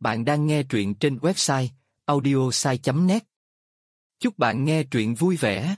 Bạn đang nghe truyện trên website audiosai.net. Chúc bạn nghe truyện vui vẻ.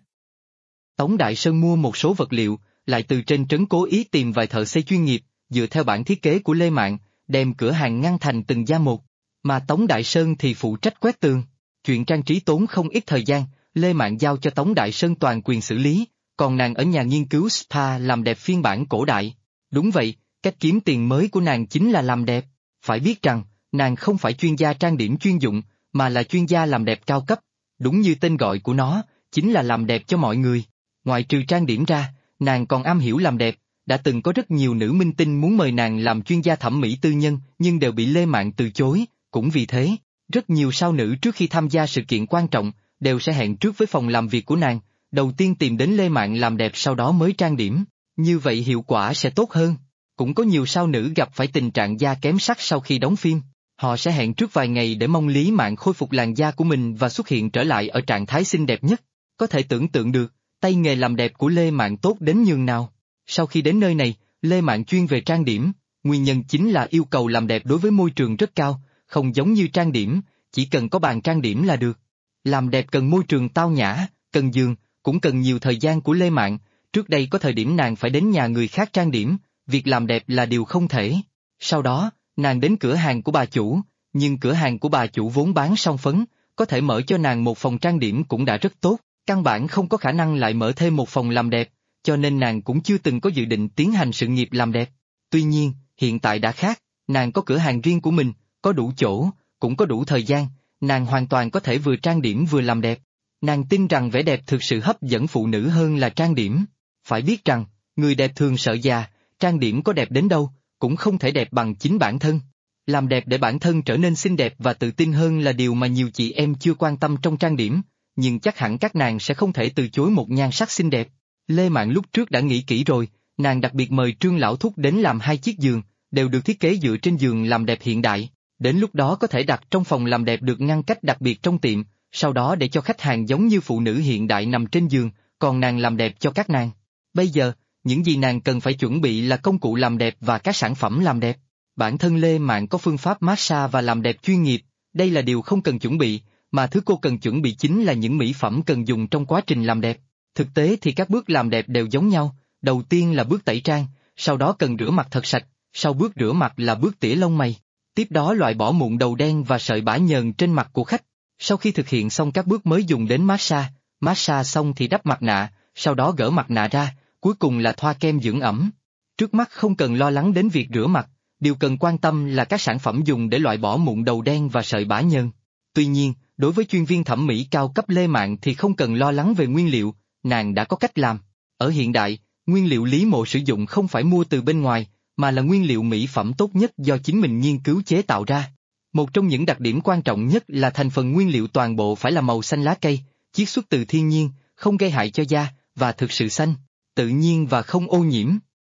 Tống Đại Sơn mua một số vật liệu, lại từ trên trấn cố ý tìm vài thợ xây chuyên nghiệp, dựa theo bản thiết kế của Lê Mạn, đem cửa hàng ngăn thành từng gia một, mà Tống Đại Sơn thì phụ trách quét tường. Chuyện trang trí tốn không ít thời gian, Lê Mạn giao cho Tống Đại Sơn toàn quyền xử lý, còn nàng ở nhà nghiên cứu spa làm đẹp phiên bản cổ đại. Đúng vậy, cách kiếm tiền mới của nàng chính là làm đẹp. Phải biết rằng, nàng không phải chuyên gia trang điểm chuyên dụng, mà là chuyên gia làm đẹp cao cấp. Đúng như tên gọi của nó, chính là làm đẹp cho mọi người. Ngoài trừ trang điểm ra, nàng còn am hiểu làm đẹp. Đã từng có rất nhiều nữ minh tinh muốn mời nàng làm chuyên gia thẩm mỹ tư nhân, nhưng đều bị Lê Mạn từ chối. Cũng vì thế, rất nhiều sao nữ trước khi tham gia sự kiện quan trọng, đều sẽ hẹn trước với phòng làm việc của nàng, đầu tiên tìm đến Lê Mạn làm đẹp sau đó mới trang điểm. Như vậy hiệu quả sẽ tốt hơn. Cũng có nhiều sao nữ gặp phải tình trạng da kém sắc sau khi đóng phim. Họ sẽ hẹn trước vài ngày để mong Lý Mạn khôi phục làn da của mình và xuất hiện trở lại ở trạng thái xinh đẹp nhất. Có thể tưởng tượng được, tay nghề làm đẹp của Lê Mạn tốt đến nhường nào. Sau khi đến nơi này, Lê Mạn chuyên về trang điểm, nguyên nhân chính là yêu cầu làm đẹp đối với môi trường rất cao, không giống như trang điểm, chỉ cần có bàn trang điểm là được. Làm đẹp cần môi trường tao nhã, cần giường, cũng cần nhiều thời gian của Lê Mạn. Trước đây có thời điểm nàng phải đến nhà người khác trang điểm, việc làm đẹp là điều không thể. Sau đó, nàng đến cửa hàng của bà chủ, nhưng cửa hàng của bà chủ vốn bán son phấn, có thể mở cho nàng một phòng trang điểm cũng đã rất tốt, căn bản không có khả năng lại mở thêm một phòng làm đẹp, cho nên nàng cũng chưa từng có dự định tiến hành sự nghiệp làm đẹp. Tuy nhiên, hiện tại đã khác, nàng có cửa hàng riêng của mình, có đủ chỗ, cũng có đủ thời gian, nàng hoàn toàn có thể vừa trang điểm vừa làm đẹp. Nàng tin rằng vẻ đẹp thực sự hấp dẫn phụ nữ hơn là trang điểm. Phải biết rằng, người đẹp thường sợ già, trang điểm có đẹp đến đâu, cũng không thể đẹp bằng chính bản thân. Làm đẹp để bản thân trở nên xinh đẹp và tự tin hơn là điều mà nhiều chị em chưa quan tâm trong trang điểm, nhưng chắc hẳn các nàng sẽ không thể từ chối một nhan sắc xinh đẹp. Lê Mạn lúc trước đã nghĩ kỹ rồi, nàng đặc biệt mời Trương Lão Thúc đến làm 2 chiếc giường, đều được thiết kế dựa trên giường làm đẹp hiện đại. Đến lúc đó có thể đặt trong phòng làm đẹp được ngăn cách đặc biệt trong tiệm, sau đó để cho khách hàng giống như phụ nữ hiện đại nằm trên giường, còn nàng làm đẹp cho các nàng. Bây giờ, những gì nàng cần phải chuẩn bị là công cụ làm đẹp và các sản phẩm làm đẹp. Bản thân Lê Mạn có phương pháp massage và làm đẹp chuyên nghiệp, đây là điều không cần chuẩn bị, mà thứ cô cần chuẩn bị chính là những mỹ phẩm cần dùng trong quá trình làm đẹp. Thực tế thì các bước làm đẹp đều giống nhau, đầu tiên là bước tẩy trang, sau đó cần rửa mặt thật sạch, sau bước rửa mặt là bước tỉa lông mày. Tiếp đó loại bỏ mụn đầu đen và sợi bã nhờn trên mặt của khách. Sau khi thực hiện xong các bước mới dùng đến massage xong thì đắp mặt nạ, sau đó gỡ mặt nạ ra, cuối cùng là thoa kem dưỡng ẩm. Trước mắt không cần lo lắng đến việc rửa mặt, điều cần quan tâm là các sản phẩm dùng để loại bỏ mụn đầu đen và sợi bã nhờn. Tuy nhiên, đối với chuyên viên thẩm mỹ cao cấp Lê Mạn thì không cần lo lắng về nguyên liệu, nàng đã có cách làm. Ở hiện đại, nguyên liệu Lý Mộ sử dụng không phải mua từ bên ngoài, mà là nguyên liệu mỹ phẩm tốt nhất do chính mình nghiên cứu chế tạo ra. Một trong những đặc điểm quan trọng nhất là thành phần nguyên liệu toàn bộ phải là màu xanh lá cây, chiết xuất từ thiên nhiên, không gây hại cho da, và thực sự xanh, tự nhiên và không ô nhiễm.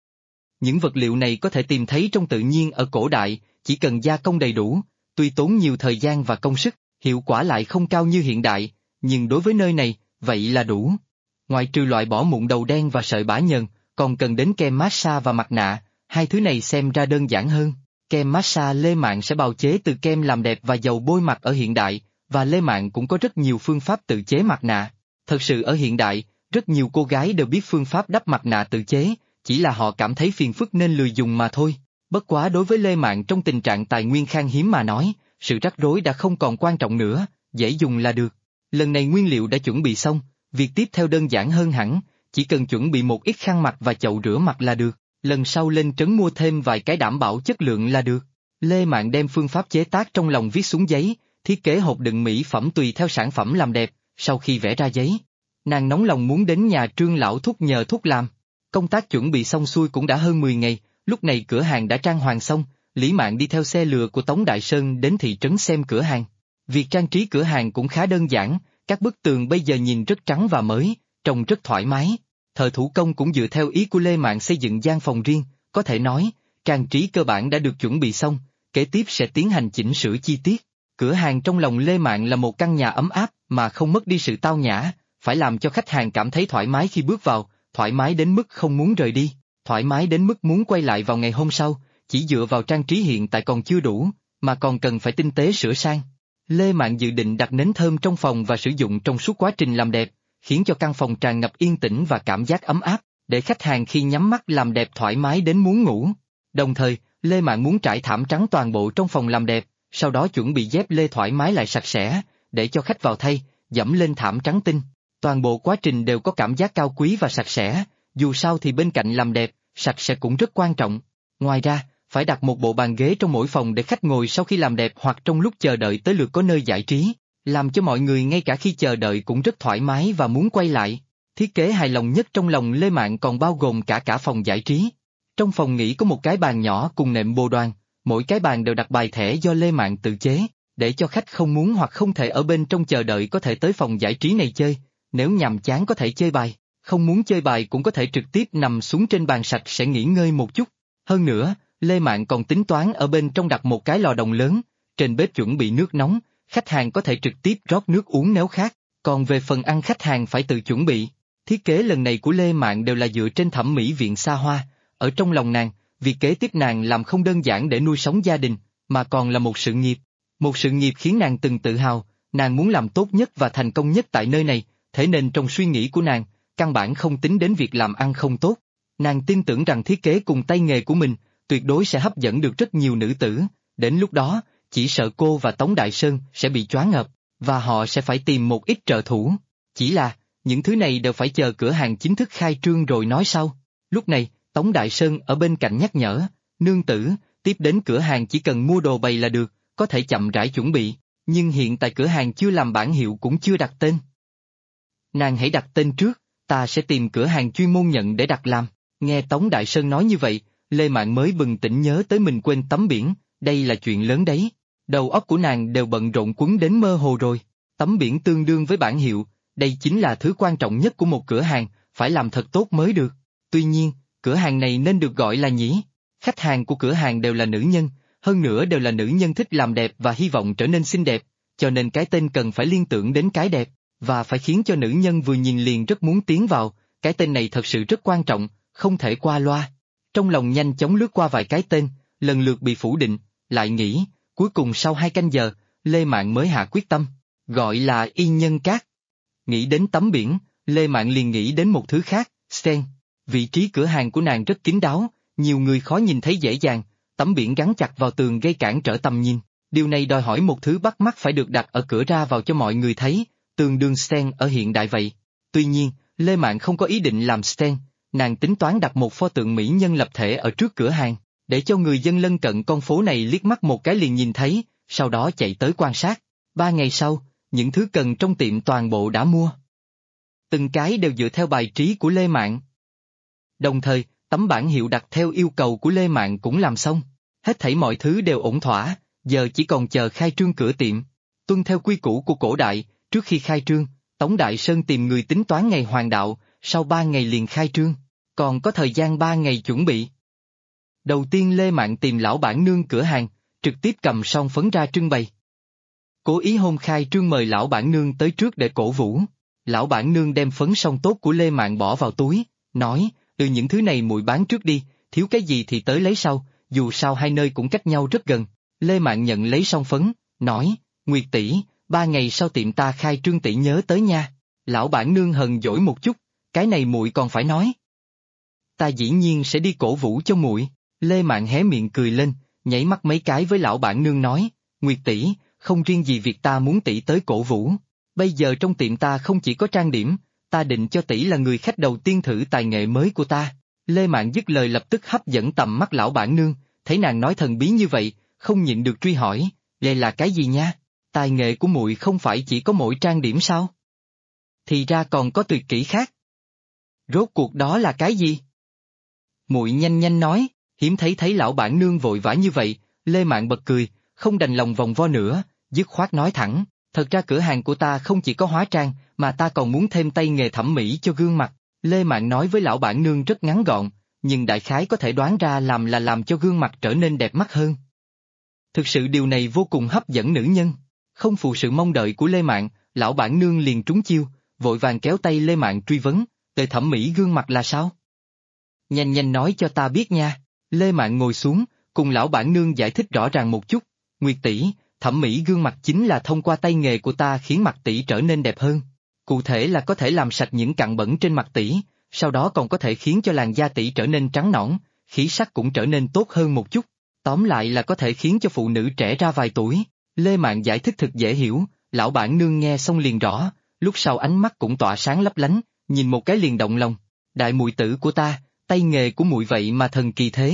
Những vật liệu này có thể tìm thấy trong tự nhiên ở cổ đại, chỉ cần gia công đầy đủ, tuy tốn nhiều thời gian và công sức, hiệu quả lại không cao như hiện đại, nhưng đối với nơi này, vậy là đủ. Ngoài trừ loại bỏ mụn đầu đen và sợi bã nhờn, còn cần đến kem massage và mặt nạ, hai thứ này xem ra đơn giản hơn. Kem massage Lê Mạn sẽ bào chế từ kem làm đẹp và dầu bôi mặt ở hiện đại, và Lê Mạn cũng có rất nhiều phương pháp tự chế mặt nạ. Thật sự ở hiện đại, rất nhiều cô gái đều biết phương pháp đắp mặt nạ tự chế, chỉ là họ cảm thấy phiền phức nên lười dùng mà thôi. Bất quá đối với Lê Mạn trong tình trạng tài nguyên khan hiếm mà nói, sự rắc rối đã không còn quan trọng nữa, dễ dùng là được. Lần này nguyên liệu đã chuẩn bị xong, việc tiếp theo đơn giản hơn hẳn, chỉ cần chuẩn bị một ít khăn mặt và chậu rửa mặt là được. Lần sau lên trấn mua thêm vài cái đảm bảo chất lượng là được. Lê Mạn đem phương pháp chế tác trong lòng viết xuống giấy, thiết kế hộp đựng mỹ phẩm tùy theo sản phẩm làm đẹp, sau khi vẽ ra giấy. Nàng nóng lòng muốn đến nhà Trương Lão Thúc nhờ thuốc làm. Công tác chuẩn bị xong xuôi cũng đã hơn 10 ngày, lúc này cửa hàng đã trang hoàng xong, Lý Mạn đi theo xe lừa của Tống Đại Sơn đến thị trấn xem cửa hàng. Việc trang trí cửa hàng cũng khá đơn giản, các bức tường bây giờ nhìn rất trắng và mới, trông rất thoải mái. Thợ thủ công cũng dựa theo ý của Lê Mạn xây dựng gian phòng riêng, có thể nói, trang trí cơ bản đã được chuẩn bị xong, kế tiếp sẽ tiến hành chỉnh sửa chi tiết. Cửa hàng trong lòng Lê Mạn là một căn nhà ấm áp mà không mất đi sự tao nhã, phải làm cho khách hàng cảm thấy thoải mái khi bước vào, thoải mái đến mức không muốn rời đi, thoải mái đến mức muốn quay lại vào ngày hôm sau, chỉ dựa vào trang trí hiện tại còn chưa đủ, mà còn cần phải tinh tế sửa sang. Lê Mạn dự định đặt nến thơm trong phòng và sử dụng trong suốt quá trình làm đẹp, khiến cho căn phòng tràn ngập yên tĩnh và cảm giác ấm áp, để khách hàng khi nhắm mắt làm đẹp thoải mái đến muốn ngủ. Đồng thời, Lê Mạn muốn trải thảm trắng toàn bộ trong phòng làm đẹp, sau đó chuẩn bị dép lê thoải mái lại sạch sẽ, để cho khách vào thay, dẫm lên thảm trắng tinh. Toàn bộ quá trình đều có cảm giác cao quý và sạch sẽ, dù sao thì bên cạnh làm đẹp, sạch sẽ cũng rất quan trọng. Ngoài ra, phải đặt một bộ bàn ghế trong mỗi phòng để khách ngồi sau khi làm đẹp hoặc trong lúc chờ đợi tới lượt có nơi giải trí, làm cho mọi người ngay cả khi chờ đợi cũng rất thoải mái và muốn quay lại. Thiết kế hài lòng nhất trong lòng Lê Mạn còn bao gồm cả phòng giải trí. Trong phòng nghỉ có một cái bàn nhỏ cùng nệm bồ đoàn, mỗi cái bàn đều đặt bài thẻ do Lê Mạn tự chế, để cho khách không muốn hoặc không thể ở bên trong chờ đợi có thể tới phòng giải trí này chơi, nếu nhàm chán có thể chơi bài, không muốn chơi bài cũng có thể trực tiếp nằm xuống trên bàn sạch sẽ nghỉ ngơi một chút. Hơn nữa, Lê Mạn còn tính toán ở bên trong đặt một cái lò đồng lớn, trên bếp chuẩn bị nước nóng, khách hàng có thể trực tiếp rót nước uống nếu khát, còn về phần ăn khách hàng phải tự chuẩn bị. Thiết kế lần này của Lê Mạn đều là dựa trên thẩm mỹ viện xa hoa, ở trong lòng nàng, việc kế tiếp nàng làm không đơn giản để nuôi sống gia đình, mà còn là một sự nghiệp. Một sự nghiệp khiến nàng từng tự hào, nàng muốn làm tốt nhất và thành công nhất tại nơi này, thế nên trong suy nghĩ của nàng, căn bản không tính đến việc làm ăn không tốt. Nàng tin tưởng rằng thiết kế cùng tay nghề của mình, tuyệt đối sẽ hấp dẫn được rất nhiều nữ tử, đến lúc đó, chỉ sợ cô và Tống Đại Sơn sẽ bị choáng ngợp, và họ sẽ phải tìm một ít trợ thủ. Chỉ là, những thứ này đều phải chờ cửa hàng chính thức khai trương rồi nói sau. Lúc này, Tống Đại Sơn ở bên cạnh nhắc nhở, nương tử, tiếp đến cửa hàng chỉ cần mua đồ bày là được, có thể chậm rãi chuẩn bị, nhưng hiện tại cửa hàng chưa làm bản hiệu cũng chưa đặt tên. Nàng hãy đặt tên trước, ta sẽ tìm cửa hàng chuyên môn nhận để đặt làm. Nghe Tống Đại Sơn nói như vậy, Lê Mạn mới bừng tỉnh nhớ tới mình quên tấm biển, đây là chuyện lớn đấy. Đầu óc của nàng đều bận rộn quấn đến mơ hồ rồi. Tấm biển tương đương với bản hiệu, đây chính là thứ quan trọng nhất của một cửa hàng, phải làm thật tốt mới được. Tuy nhiên, cửa hàng này nên được gọi là nhĩ. Khách hàng của cửa hàng đều là nữ nhân, hơn nữa đều là nữ nhân thích làm đẹp và hy vọng trở nên xinh đẹp, cho nên cái tên cần phải liên tưởng đến cái đẹp, và phải khiến cho nữ nhân vừa nhìn liền rất muốn tiến vào, cái tên này thật sự rất quan trọng, không thể qua loa. Trong lòng nhanh chóng lướt qua vài cái tên, lần lượt bị phủ định, lại nghĩ, cuối cùng sau 2 canh giờ, Lê Mạn mới hạ quyết tâm, gọi là Y Nhân Cát. Nghĩ đến tấm biển, Lê Mạn liền nghĩ đến một thứ khác, Sten. Vị trí cửa hàng của nàng rất kín đáo, nhiều người khó nhìn thấy dễ dàng, tấm biển gắn chặt vào tường gây cản trở tầm nhìn, điều này đòi hỏi một thứ bắt mắt phải được đặt ở cửa ra vào cho mọi người thấy, tương đương Sten ở hiện đại vậy. Tuy nhiên, Lê Mạn không có ý định làm Sten, nàng tính toán đặt một pho tượng mỹ nhân lập thể ở trước cửa hàng, để cho người dân lân cận con phố này liếc mắt một cái liền nhìn thấy, sau đó chạy tới quan sát. 3 ngày sau, những thứ cần trong tiệm toàn bộ đã mua. Từng cái đều dựa theo bài trí của Lê Mạn. Đồng thời, tấm bản hiệu đặt theo yêu cầu của Lê Mạn cũng làm xong. Hết thảy mọi thứ đều ổn thỏa, giờ chỉ còn chờ khai trương cửa tiệm. Tuân theo quy củ của cổ đại, trước khi khai trương, Tống Đại Sơn tìm người tính toán ngày hoàng đạo, sau 3 ngày liền khai trương, còn có thời gian 3 ngày chuẩn bị. Đầu tiên Lê Mạn tìm lão bản nương cửa hàng, trực tiếp cầm son phấn ra trưng bày. Cố ý hôm khai trương mời lão bản nương tới trước để cổ vũ. Lão bản nương đem phấn son tốt của Lê Mạn bỏ vào túi, nói, những thứ này muội bán trước đi, thiếu cái gì thì tới lấy sau, dù sao hai nơi cũng cách nhau rất gần. Lê Mạn nhận lấy son phấn, nói, Nguyệt tỷ, 3 ngày sau tiệm ta khai trương tỷ nhớ tới nha. Lão bản nương hờn dỗi một chút, cái này muội còn phải nói. Ta dĩ nhiên sẽ đi cổ vũ cho muội. Lê Mạn hé miệng cười lên, nhảy mắt mấy cái với lão bản nương nói, Nguyệt tỷ, không riêng gì việc ta muốn tỷ tới cổ vũ. Bây giờ trong tiệm ta không chỉ có trang điểm, ta định cho tỷ là người khách đầu tiên thử tài nghệ mới của ta. Lê Mạn dứt lời lập tức hấp dẫn tầm mắt lão bản nương, thấy nàng nói thần bí như vậy, không nhịn được truy hỏi, đây là cái gì nha? Tài nghệ của muội không phải chỉ có mỗi trang điểm sao? Thì ra còn có tuyệt kỹ khác. Rốt cuộc đó là cái gì? Muội nhanh nhanh nói, hiếm thấy lão bản nương vội vã như vậy, Lê Mạn bật cười, không đành lòng vòng vo nữa, dứt khoát nói thẳng, thật ra cửa hàng của ta không chỉ có hóa trang, mà ta còn muốn thêm tay nghề thẩm mỹ cho gương mặt. Lê Mạn nói với lão bản nương rất ngắn gọn, nhưng đại khái có thể đoán ra làm cho gương mặt trở nên đẹp mắt hơn. Thực sự điều này vô cùng hấp dẫn nữ nhân. Không phụ sự mong đợi của Lê Mạn, lão bản nương liền trúng chiêu, vội vàng kéo tay Lê Mạn truy vấn, về thẩm mỹ gương mặt là sao? Nhanh nhanh nói cho ta biết nha. Lê Mạn ngồi xuống, cùng lão bản nương giải thích rõ ràng một chút, Nguyệt tỷ, thẩm mỹ gương mặt chính là thông qua tay nghề của ta khiến mặt tỷ trở nên đẹp hơn. Cụ thể là có thể làm sạch những cặn bẩn trên mặt tỷ, sau đó còn có thể khiến cho làn da tỷ trở nên trắng nõn, khí sắc cũng trở nên tốt hơn một chút. Tóm lại là có thể khiến cho phụ nữ trẻ ra vài tuổi. Lê Mạn giải thích thực dễ hiểu, lão bản nương nghe xong liền rõ, lúc sau ánh mắt cũng tỏa sáng lấp lánh, nhìn một cái liền động lòng. Đại muội tử của ta, tay nghề của muội vậy mà thần kỳ thế.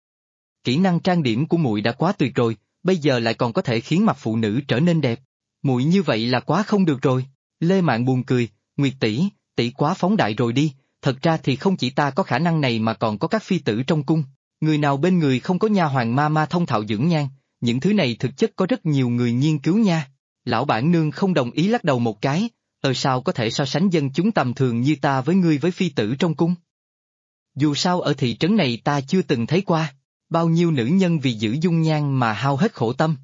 Kỹ năng trang điểm của muội đã quá tuyệt rồi, bây giờ lại còn có thể khiến mặt phụ nữ trở nên đẹp. Muội như vậy là quá không được rồi. Lê Mạn buồn cười, Nguyệt tỷ, tỷ quá phóng đại rồi đi, thật ra thì không chỉ ta có khả năng này mà còn có các phi tử trong cung. Người nào bên người không có nha hoàn ma ma thông thạo dưỡng nhan, những thứ này thực chất có rất nhiều người nghiên cứu nha. Lão bản nương không đồng ý lắc đầu một cái, sao có thể so sánh dân chúng tầm thường như ta với ngươi với phi tử trong cung. Dù sao ở thị trấn này ta chưa từng thấy qua, bao nhiêu nữ nhân vì giữ dung nhan mà hao hết khổ tâm.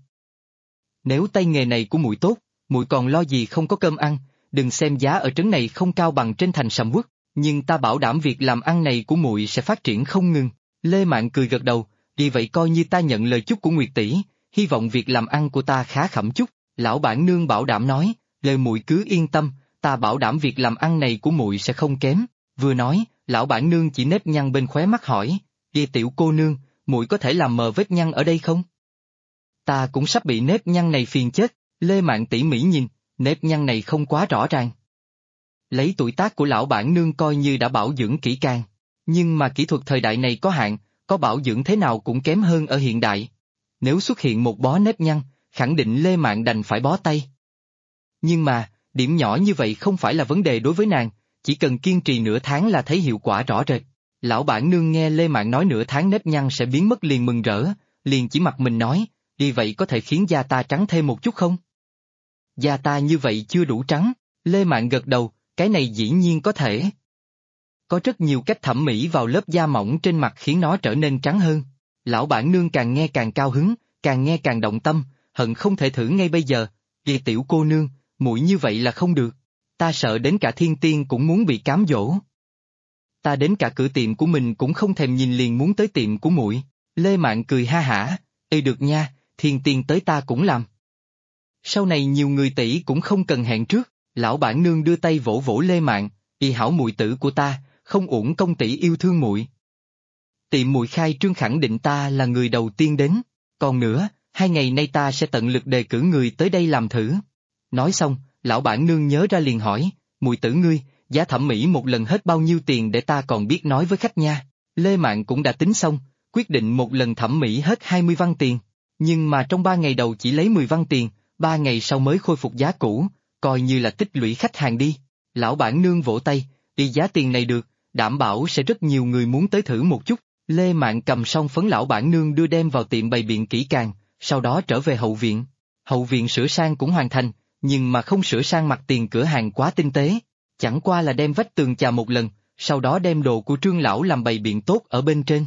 Nếu tay nghề này của muội tốt, muội còn lo gì không có cơm ăn, đừng xem giá ở trấn này không cao bằng trên thành Sầm Uất, nhưng ta bảo đảm việc làm ăn này của muội sẽ phát triển không ngừng. Lê Mạn cười gật đầu, vì vậy coi như ta nhận lời chúc của Nguyệt tỷ, hy vọng việc làm ăn của ta khá khẩm chút. Lão bản nương bảo đảm nói, lời muội cứ yên tâm, ta bảo đảm việc làm ăn này của muội sẽ không kém. Vừa nói, lão bản nương chỉ nếp nhăn bên khóe mắt hỏi, "Kia tiểu cô nương, muội có thể làm mờ vết nhăn ở đây không?" Ta cũng sắp bị nếp nhăn này phiền chết. Lê Mạn tỉ mỉ nhìn, nếp nhăn này không quá rõ ràng. Lấy tuổi tác của lão bản nương coi như đã bảo dưỡng kỹ càng, nhưng mà kỹ thuật thời đại này có hạn, có bảo dưỡng thế nào cũng kém hơn ở hiện đại. Nếu xuất hiện một bó nếp nhăn, khẳng định Lê Mạn đành phải bó tay. Nhưng mà, điểm nhỏ như vậy không phải là vấn đề đối với nàng, chỉ cần kiên trì nửa tháng là thấy hiệu quả rõ rệt. Lão bản nương nghe Lê Mạn nói nửa tháng nếp nhăn sẽ biến mất liền mừng rỡ, liền chỉ mặt mình nói, "Vì vậy có thể khiến da ta trắng thêm một chút không?" "Da ta như vậy chưa đủ trắng." Lê Mạn gật đầu, "Cái này dĩ nhiên có thể. Có rất nhiều cách thẩm mỹ vào lớp da mỏng trên mặt khiến nó trở nên trắng hơn." Lão bản nương càng nghe càng cao hứng, càng nghe càng động tâm, hận không thể thử ngay bây giờ. "Kìa tiểu cô nương, muội như vậy là không được. Ta sợ đến cả thiên tiên cũng muốn bị cám dỗ. Ta đến cả cửa tiệm của mình cũng không thèm nhìn liền muốn tới tiệm của muội." Lê Mạn cười ha hả, "Ê được nha, thiên tiên tới ta cũng làm. Sau này nhiều người tỷ cũng không cần hẹn trước." Lão bản nương đưa tay vỗ vỗ Lê Mạn, "Y hảo muội tử của ta, không uổng công tỷ yêu thương muội. Tiệm muội khai trương khẳng định ta là người đầu tiên đến, còn nữa, 2 ngày nay ta sẽ tận lực đề cử người tới đây làm thử." Nói xong, lão bản nương nhớ ra liền hỏi, "Muội tử ngươi, giá thẩm mỹ một lần hết bao nhiêu tiền để ta còn biết nói với khách nha." Lê Mạn cũng đã tính xong, quyết định một lần thẩm mỹ hết 20 văn tiền, nhưng mà trong 3 ngày đầu chỉ lấy 10 văn tiền, 3 ngày sau mới khôi phục giá cũ, coi như là tích lũy khách hàng đi. Lão bản nương vỗ tay, "Đi giá tiền này được, đảm bảo sẽ rất nhiều người muốn tới thử một chút." Lê Mạn cầm xong phấn lão bản nương đưa đem vào tiệm bày biện kỹ càng, sau đó trở về hậu viện. Hậu viện sửa sang cũng hoàn thành, nhưng mà không sửa sang mặt tiền cửa hàng quá tinh tế, chẳng qua là đem vách tường chà một lần, sau đó đem đồ của Trương lão làm bày biện tốt ở bên trên.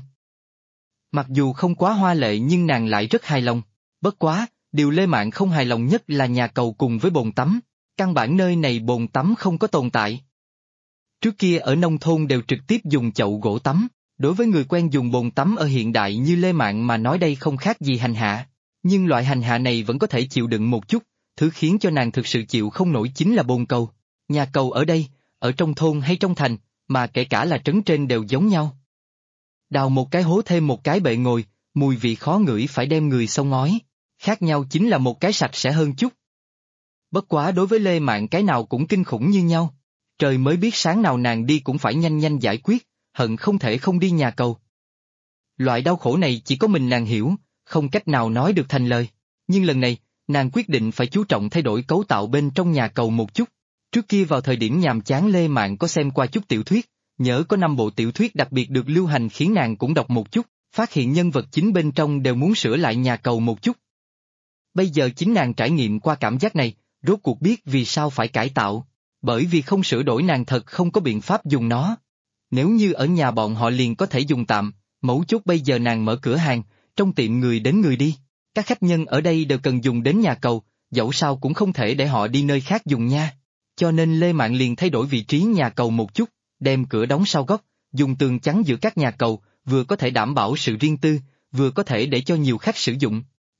Mặc dù không quá hoa lệ nhưng nàng lại rất hài lòng. Bất quá, điều Lê Mạn không hài lòng nhất là nhà cầu cùng với bồn tắm. Căn bản nơi này bồn tắm không có tồn tại. Trước kia ở nông thôn đều trực tiếp dùng chậu gỗ tắm, đối với người quen dùng bồn tắm ở hiện đại như Lê Mạn mà nói đây không khác gì hành hạ. Nhưng loại hành hạ này vẫn có thể chịu đựng một chút, thứ khiến cho nàng thực sự chịu không nổi chính là bồn cầu. Nhà cầu ở đây, ở trong thôn hay trong thành, mà kể cả là trấn trên đều giống nhau. Đào một cái hố thêm một cái bệ ngồi, mùi vị khó ngửi phải đem người xông ngói. Khác nhau chính là một cái sạch sẽ hơn chút. Bất quá đối với Lê Mạn cái nào cũng kinh khủng như nhau. Trời mới biết sáng nào nàng đi cũng phải nhanh nhanh giải quyết, hận không thể không đi nhà cầu. Loại đau khổ này chỉ có mình nàng hiểu, không cách nào nói được thành lời. Nhưng lần này, nàng quyết định phải chú trọng thay đổi cấu tạo bên trong nhà cầu một chút. Trước kia vào thời điểm nhàm chán Lê Mạn có xem qua chút tiểu thuyết, nhớ có 5 bộ tiểu thuyết đặc biệt được lưu hành khiến nàng cũng đọc một chút, phát hiện nhân vật chính bên trong đều muốn sửa lại nhà cầu một chút. Bây giờ chính nàng trải nghiệm qua cảm giác này, rốt cuộc biết vì sao phải cải tạo, bởi vì không sửa đổi nàng thật không có biện pháp dùng nó. Nếu như ở nhà bọn họ liền có thể dùng tạm, mấu chốt bây giờ nàng mở cửa hàng, trong tiệm người đến người đi, các khách nhân ở đây đều cần dùng đến nhà cầu, dẫu sao cũng không thể để họ đi nơi khác dùng nha. Cho nên Lê Mạn liền thay đổi vị trí nhà cầu một chút, đem cửa đóng sau góc, dùng tường chắn giữa các nhà cầu, vừa có thể đảm bảo sự riêng tư, vừa có thể để cho nhiều khách sử dụng.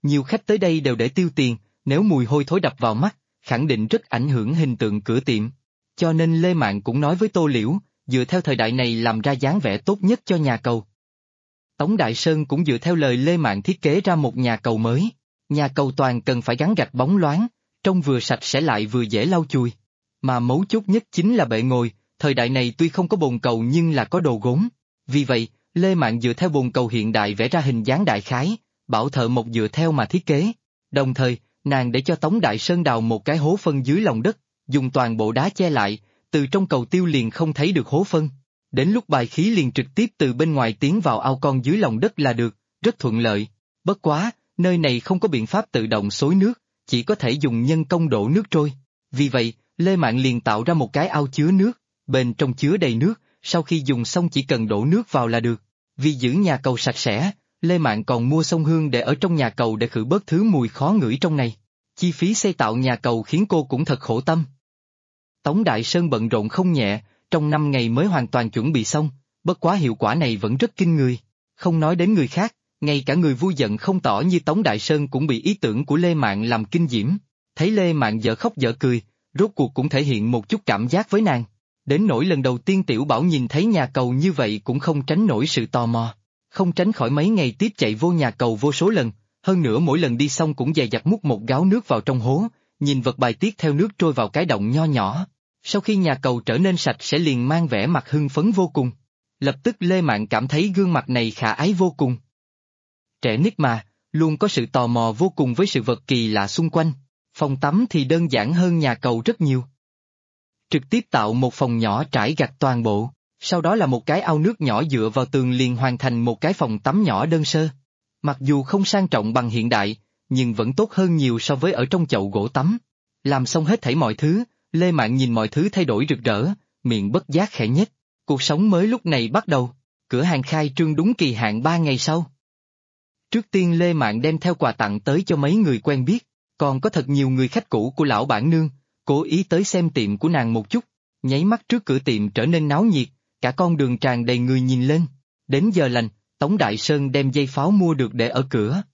Nhiều khách tới đây đều để tiêu tiền, nếu mùi hôi thối đập vào mắt, khẳng định rất ảnh hưởng hình tượng cửa tiệm. Cho nên Lê Mạn cũng nói với Tô Liễu, dựa theo thời đại này làm ra dáng vẻ tốt nhất cho nhà cầu. Tống Đại Sơn cũng dựa theo lời Lê Mạn thiết kế ra một nhà cầu mới. Nhà cầu toàn cần phải gắn gạch bóng loáng, trông vừa sạch sẽ lại vừa dễ lau chùi. Mà mấu chốt nhất chính là bệ ngồi, thời đại này tuy không có bồn cầu nhưng là có đồ gốm. Vì vậy, Lê Mạn dựa theo bồn cầu hiện đại vẽ ra hình dáng đại khái, bảo thợ một dựa theo mà thiết kế. Đồng thời, nàng để cho Tống Đại Sơn đào một cái hố phân dưới lòng đất, dùng toàn bộ đá che lại, từ trong cầu tiêu liền không thấy được hố phân. Đến lúc bài khí liền trực tiếp từ bên ngoài tiến vào ao con dưới lòng đất là được, rất thuận lợi. Bất quá, nơi này không có biện pháp tự động xối nước, chỉ có thể dùng nhân công đổ nước trôi. Vì vậy, Lê Mạn liền tạo ra một cái ao chứa nước, bên trong chứa đầy nước, sau khi dùng xong chỉ cần đổ nước vào là được. Vì giữ nhà cầu sạch sẽ, Lê Mạn còn mua xông hương để ở trong nhà cầu để khử bớt thứ mùi khó ngửi trong này. Chi phí xây tạo nhà cầu khiến cô cũng thật khổ tâm. Tống Đại Sơn bận rộn không nhẹ, trong 5 ngày mới hoàn toàn chuẩn bị xong, bất quá hiệu quả này vẫn rất kinh người. Không nói đến người khác, ngay cả người vui giận không tỏ như Tống Đại Sơn cũng bị ý tưởng của Lê Mạn làm kinh diễm. Thấy Lê Mạn dở khóc dở cười, rốt cuộc cũng thể hiện một chút cảm giác với nàng. Đến nỗi lần đầu tiên Tiểu Bảo nhìn thấy nhà cầu như vậy cũng không tránh nổi sự tò mò. Không tránh khỏi mấy ngày tiếp chạy vô nhà cầu vô số lần, hơn nữa mỗi lần đi xong cũng dè dặt múc một gáo nước vào trong hố, nhìn vật bài tiết theo nước trôi vào cái động nho nhỏ. Sau khi nhà cầu trở nên sạch sẽ liền mang vẻ mặt hưng phấn vô cùng. Lập tức Lê Mạn cảm thấy gương mặt này khả ái vô cùng. Trẻ nít mà, luôn có sự tò mò vô cùng với sự vật kỳ lạ xung quanh. Phòng tắm thì đơn giản hơn nhà cầu rất nhiều. Trực tiếp tạo một phòng nhỏ trải gạch toàn bộ, sau đó là một cái ao nước nhỏ dựa vào tường liền hoàn thành một cái phòng tắm nhỏ đơn sơ. Mặc dù không sang trọng bằng hiện đại, nhưng vẫn tốt hơn nhiều so với ở trong chậu gỗ tắm. Làm xong hết thảy mọi thứ, Lê Mạn nhìn mọi thứ thay đổi rực rỡ, miệng bất giác khẽ nhếch. Cuộc sống mới lúc này bắt đầu, cửa hàng khai trương đúng kỳ hạn 3 ngày sau. Trước tiên Lê Mạn đem theo quà tặng tới cho mấy người quen biết, còn có thật nhiều người khách cũ của lão bản nương, cố ý tới xem tiệm của nàng một chút. Nháy mắt trước cửa tiệm trở nên náo nhiệt, cả con đường tràn đầy người nhìn lên. Đến giờ lành, Tống Đại Sơn đem dây pháo mua được để ở cửa.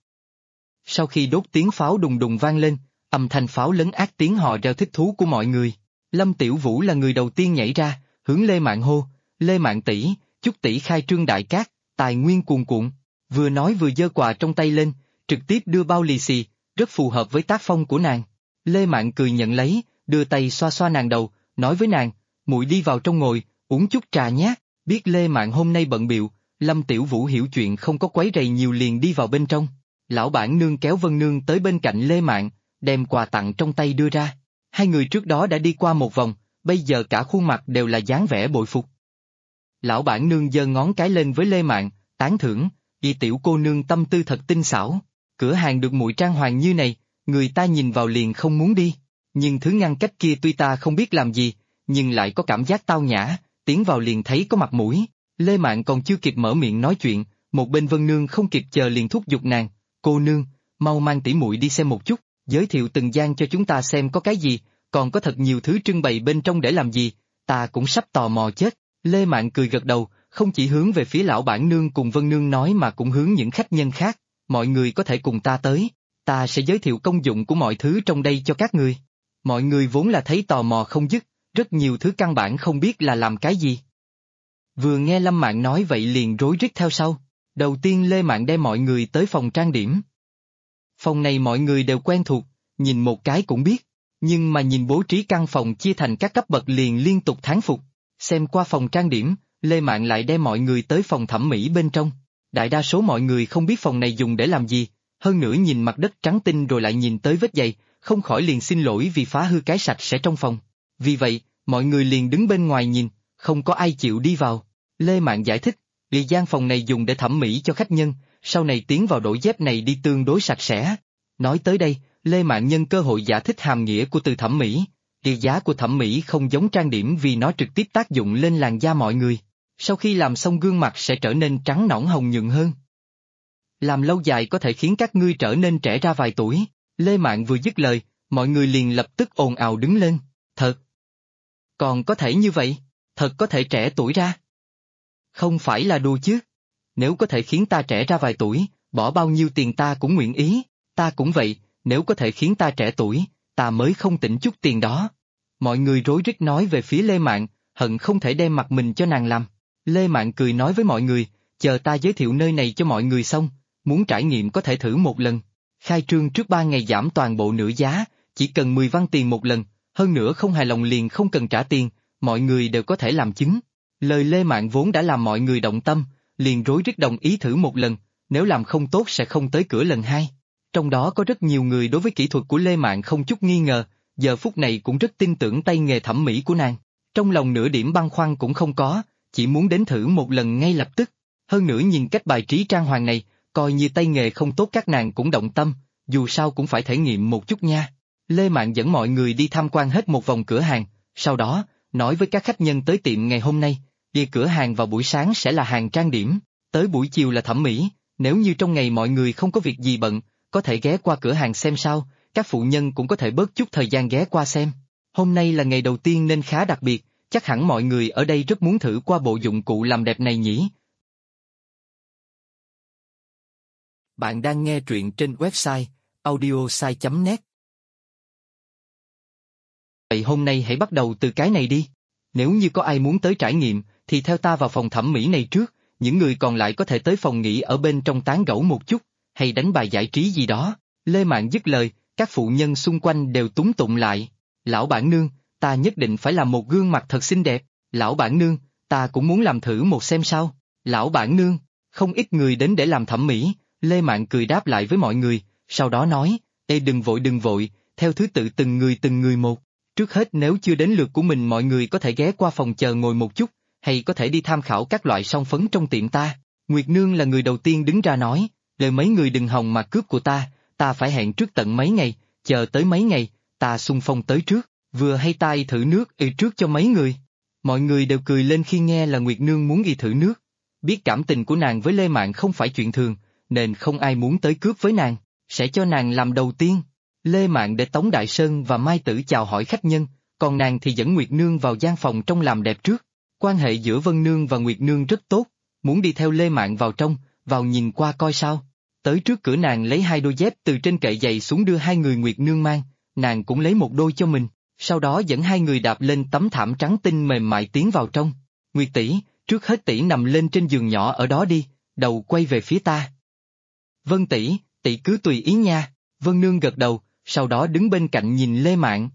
Sau khi đốt tiếng pháo đùng đùng vang lên, âm thanh pháo lấn át tiếng hò reo thích thú của mọi người. Lâm Tiểu Vũ là người đầu tiên nhảy ra, hướng Lê Mạn hô, Lê Mạn tỷ, chúc tỷ khai trương đại cát, tài nguyên cuồn cuộn. Vừa nói vừa giơ quà trong tay lên, trực tiếp đưa bao lì xì, rất phù hợp với tác phong của nàng. Lê Mạn cười nhận lấy, đưa tay xoa xoa nàng đầu, nói với nàng, muội đi vào trong ngồi, uống chút trà nhé. Biết Lê Mạn hôm nay bận bịu, Lâm Tiểu Vũ hiểu chuyện không có quấy rầy nhiều liền đi vào bên trong. Lão bản nương kéo Vân Nương tới bên cạnh Lê Mạn, đem quà tặng trong tay đưa ra. Hai người trước đó đã đi qua một vòng, bây giờ cả khuôn mặt đều là dáng vẻ bội phục. Lão bản nương giơ ngón cái lên với Lê Mạn, tán thưởng, y tiểu cô nương tâm tư thật tinh xảo. Cửa hàng được muội trang hoàng như này, người ta nhìn vào liền không muốn đi. Nhưng thứ ngăn cách kia tuy ta không biết làm gì, nhưng lại có cảm giác tao nhã, tiến vào liền thấy có mặt mũi. Lê Mạn còn chưa kịp mở miệng nói chuyện, một bên Vân Nương không kịp chờ liền thúc giục nàng, cô nương, mau mang tỷ muội đi xem một chút, giới thiệu từng gian cho chúng ta xem có cái gì, còn có thật nhiều thứ trưng bày bên trong để làm gì, ta cũng sắp tò mò chết. Lê Mạn cười gật đầu, không chỉ hướng về phía lão bản nương cùng Vân Nương nói mà cũng hướng những khách nhân khác, mọi người có thể cùng ta tới, ta sẽ giới thiệu công dụng của mọi thứ trong đây cho các người. Mọi người vốn là thấy tò mò không dứt, rất nhiều thứ căn bản không biết là làm cái gì. Vừa nghe Lâm Mạn nói vậy liền rối rít theo sau. Đầu tiên Lê Mạn đem mọi người tới phòng trang điểm. Phòng này mọi người đều quen thuộc, nhìn một cái cũng biết, nhưng mà nhìn bố trí căn phòng chia thành các cấp bậc liền liên tục thán phục. Xem qua phòng trang điểm, Lê Mạn lại đem mọi người tới phòng thẩm mỹ bên trong. Đại đa số mọi người không biết phòng này dùng để làm gì, hơn nữa nhìn mặt đất trắng tinh rồi lại nhìn tới vết giày, không khỏi liền xin lỗi vì phá hư cái sạch sẽ trong phòng. Vì vậy, mọi người liền đứng bên ngoài nhìn, không có ai chịu đi vào. Lê Mạn giải thích, vì gian phòng này dùng để thẩm mỹ cho khách nhân, sau này tiến vào đổi dép này đi tương đối sạch sẽ. Nói tới đây, Lê Mạn nhân cơ hội giải thích hàm nghĩa của từ thẩm mỹ. Địa giá của thẩm mỹ không giống trang điểm vì nó trực tiếp tác dụng lên làn da mọi người. Sau khi làm xong gương mặt sẽ trở nên trắng nõn hồng nhuận hơn. Làm lâu dài có thể khiến các ngươi trở nên trẻ ra vài tuổi. Lê Mạn vừa dứt lời, mọi người liền lập tức ồn ào đứng lên. Thật! Còn có thể như vậy? Thật có thể trẻ tuổi ra? Không phải là đùa chứ? Nếu có thể khiến ta trẻ ra vài tuổi, bỏ bao nhiêu tiền ta cũng nguyện ý. Ta cũng vậy, nếu có thể khiến ta trẻ tuổi, ta mới không tỉnh chút tiền đó. Mọi người rối rít nói về phía Lê Mạn, hận không thể đem mặt mình cho nàng làm. Lê Mạn cười nói với mọi người, chờ ta giới thiệu nơi này cho mọi người xong, muốn trải nghiệm có thể thử một lần. Khai trương trước 3 ngày giảm toàn bộ nửa giá, chỉ cần 10 văn tiền một lần, hơn nữa không hài lòng liền không cần trả tiền, mọi người đều có thể làm chứng. Lời Lê Mạn vốn đã làm mọi người động tâm, liền rối rít đồng ý thử một lần, nếu làm không tốt sẽ không tới cửa lần hai. Trong đó có rất nhiều người đối với kỹ thuật của Lê Mạn không chút nghi ngờ, giờ phút này cũng rất tin tưởng tay nghề thẩm mỹ của nàng. Trong lòng nửa điểm băn khoăn cũng không có, chỉ muốn đến thử một lần ngay lập tức. Hơn nữa nhìn cách bài trí trang hoàng này, coi như tay nghề không tốt các nàng cũng động tâm, dù sao cũng phải thể nghiệm một chút nha. Lê Mạn dẫn mọi người đi tham quan hết một vòng cửa hàng, sau đó, nói với các khách nhân tới tiệm ngày hôm nay, đi cửa hàng vào buổi sáng sẽ là hàng trang điểm, tới buổi chiều là thẩm mỹ, nếu như trong ngày mọi người không có việc gì bận, có thể ghé qua cửa hàng xem sao, các phụ nhân cũng có thể bớt chút thời gian ghé qua xem. Hôm nay là ngày đầu tiên nên khá đặc biệt, chắc hẳn mọi người ở đây rất muốn thử qua bộ dụng cụ làm đẹp này nhỉ. Bạn đang nghe truyện trên website audiosai.net. Vậy hôm nay hãy bắt đầu từ cái này đi. Nếu như có ai muốn tới trải nghiệm, thì theo ta vào phòng thẩm mỹ này trước, những người còn lại có thể tới phòng nghỉ ở bên trong tán gẫu một chút, hay đánh bài giải trí gì đó. Lê Mạn dứt lời, các phụ nhân xung quanh đều túm tụng lại. Lão bản nương, ta nhất định phải làm một gương mặt thật xinh đẹp. Lão bản nương, ta cũng muốn làm thử một xem sao. Lão bản nương, không ít người đến để làm thẩm mỹ. Lê Mạn cười đáp lại với mọi người, sau đó nói, ê đừng vội, theo thứ tự từng người một. Trước hết nếu chưa đến lượt của mình mọi người có thể ghé qua phòng chờ ngồi một chút, hay có thể đi tham khảo các loại son phấn trong tiệm ta. Nguyệt Nương là người đầu tiên đứng ra nói, lời mấy người đừng hòng mà cướp của ta phải hẹn trước tận mấy ngày, chờ tới mấy ngày, ta xung phong tới trước, vừa hay tay thử nước trước cho mấy người. Mọi người đều cười lên khi nghe là Nguyệt Nương muốn y thử nước. Biết cảm tình của nàng với Lê Mạn không phải chuyện thường, nên không ai muốn tới cướp với nàng, sẽ cho nàng làm đầu tiên. Lê Mạn để Tống Đại Sơn và Mai Tử chào hỏi khách nhân, còn nàng thì dẫn Nguyệt Nương vào gian phòng trong làm đẹp trước. Quan hệ giữa Vân Nương và Nguyệt Nương rất tốt, muốn đi theo Lê Mạn vào trong, vào nhìn qua coi sao. Tới trước cửa nàng lấy 2 đôi dép từ trên kệ giày xuống đưa 2 người Nguyệt Nương mang, nàng cũng lấy 1 đôi cho mình, sau đó dẫn 2 người đạp lên tấm thảm trắng tinh mềm mại tiến vào trong. Nguyệt tỷ, trước hết tỷ nằm lên trên giường nhỏ ở đó đi, đầu quay về phía ta. Vân tỷ, tỷ cứ tùy ý nha. Vân Nương gật đầu, sau đó đứng bên cạnh nhìn Lê Mạn.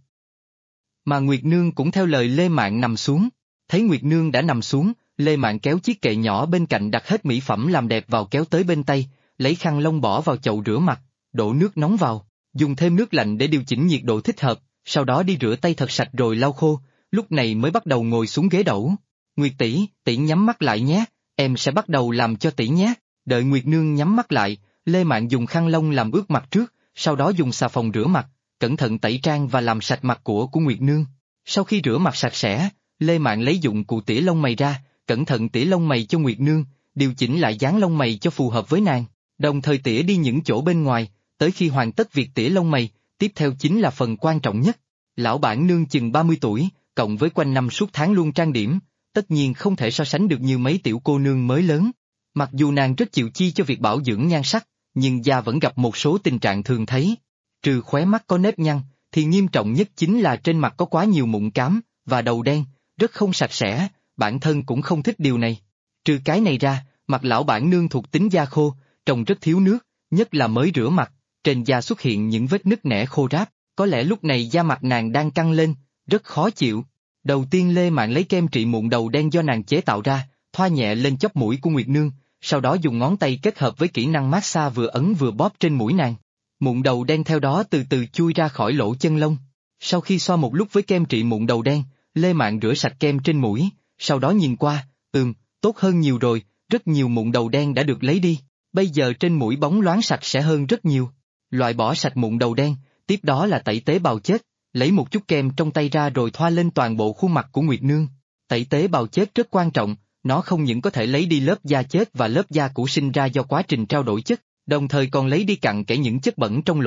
Mà Nguyệt Nương cũng theo lời Lê Mạn nằm xuống. Thấy Nguyệt Nương đã nằm xuống, Lê Mạn kéo chiếc kệ nhỏ bên cạnh đặt hết mỹ phẩm làm đẹp vào kéo tới bên tay, lấy khăn lông bỏ vào chậu rửa mặt, đổ nước nóng vào, dùng thêm nước lạnh để điều chỉnh nhiệt độ thích hợp, sau đó đi rửa tay thật sạch rồi lau khô, lúc này mới bắt đầu ngồi xuống ghế đẩu. Nguyệt tỷ, tỷ nhắm mắt lại nhé, em sẽ bắt đầu làm cho tỷ nhé. Đợi Nguyệt Nương nhắm mắt lại, Lê Mạn dùng khăn lông làm ướt mặt trước, sau đó dùng xà phòng rửa mặt, cẩn thận tẩy trang và làm sạch mặt của Nguyệt Nương. Sau khi rửa mặt sạch sẽ, Lê Mạn lấy dụng cụ tỉa lông mày ra, cẩn thận tỉa lông mày cho Nguyệt Nương, điều chỉnh lại dáng lông mày cho phù hợp với nàng, đồng thời tỉa đi những chỗ bên ngoài, tới khi hoàn tất việc tỉa lông mày, tiếp theo chính là phần quan trọng nhất. Lão bản nương chừng 30 tuổi, cộng với quanh năm suốt tháng luôn trang điểm, tất nhiên không thể so sánh được như mấy tiểu cô nương mới lớn. Mặc dù nàng rất chịu chi cho việc bảo dưỡng nhan sắc, nhưng da vẫn gặp một số tình trạng thường thấy. Trừ khóe mắt có nếp nhăn, thì nghiêm trọng nhất chính là trên mặt có quá nhiều mụn cám, và đầu đen, rất không sạch sẽ, bản thân cũng không thích điều này. Trừ cái này ra, mặt lão bản nương thuộc tính da khô, trông rất thiếu nước, nhất là mới rửa mặt, trên da xuất hiện những vết nứt nẻ khô ráp, có lẽ lúc này da mặt nàng đang căng lên, rất khó chịu. Đầu tiên Lê Mạn lấy kem trị mụn đầu đen do nàng chế tạo ra, thoa nhẹ lên chóp mũi của Nguyệt Nương, sau đó dùng ngón tay kết hợp với kỹ năng massage vừa ấn vừa bóp trên mũi nàng. Mụn đầu đen theo đó từ từ chui ra khỏi lỗ chân lông. Sau khi xoa một lúc với kem trị mụn đầu đen, Lê Mạn rửa sạch kem trên mũi, sau đó nhìn qua, tốt hơn nhiều rồi, rất nhiều mụn đầu đen đã được lấy đi, bây giờ trên mũi bóng loáng sạch sẽ hơn rất nhiều. Loại bỏ sạch mụn đầu đen, tiếp đó là tẩy tế bào chết, lấy một chút kem trong tay ra rồi thoa lên toàn bộ khuôn mặt của Nguyệt Nương. Tẩy tế bào chết rất quan trọng, nó không những có thể lấy đi lớp da chết và lớp da cũ sinh ra do quá trình trao đổi chất, đồng thời còn lấy đi cặn kẽ những chất bẩn trong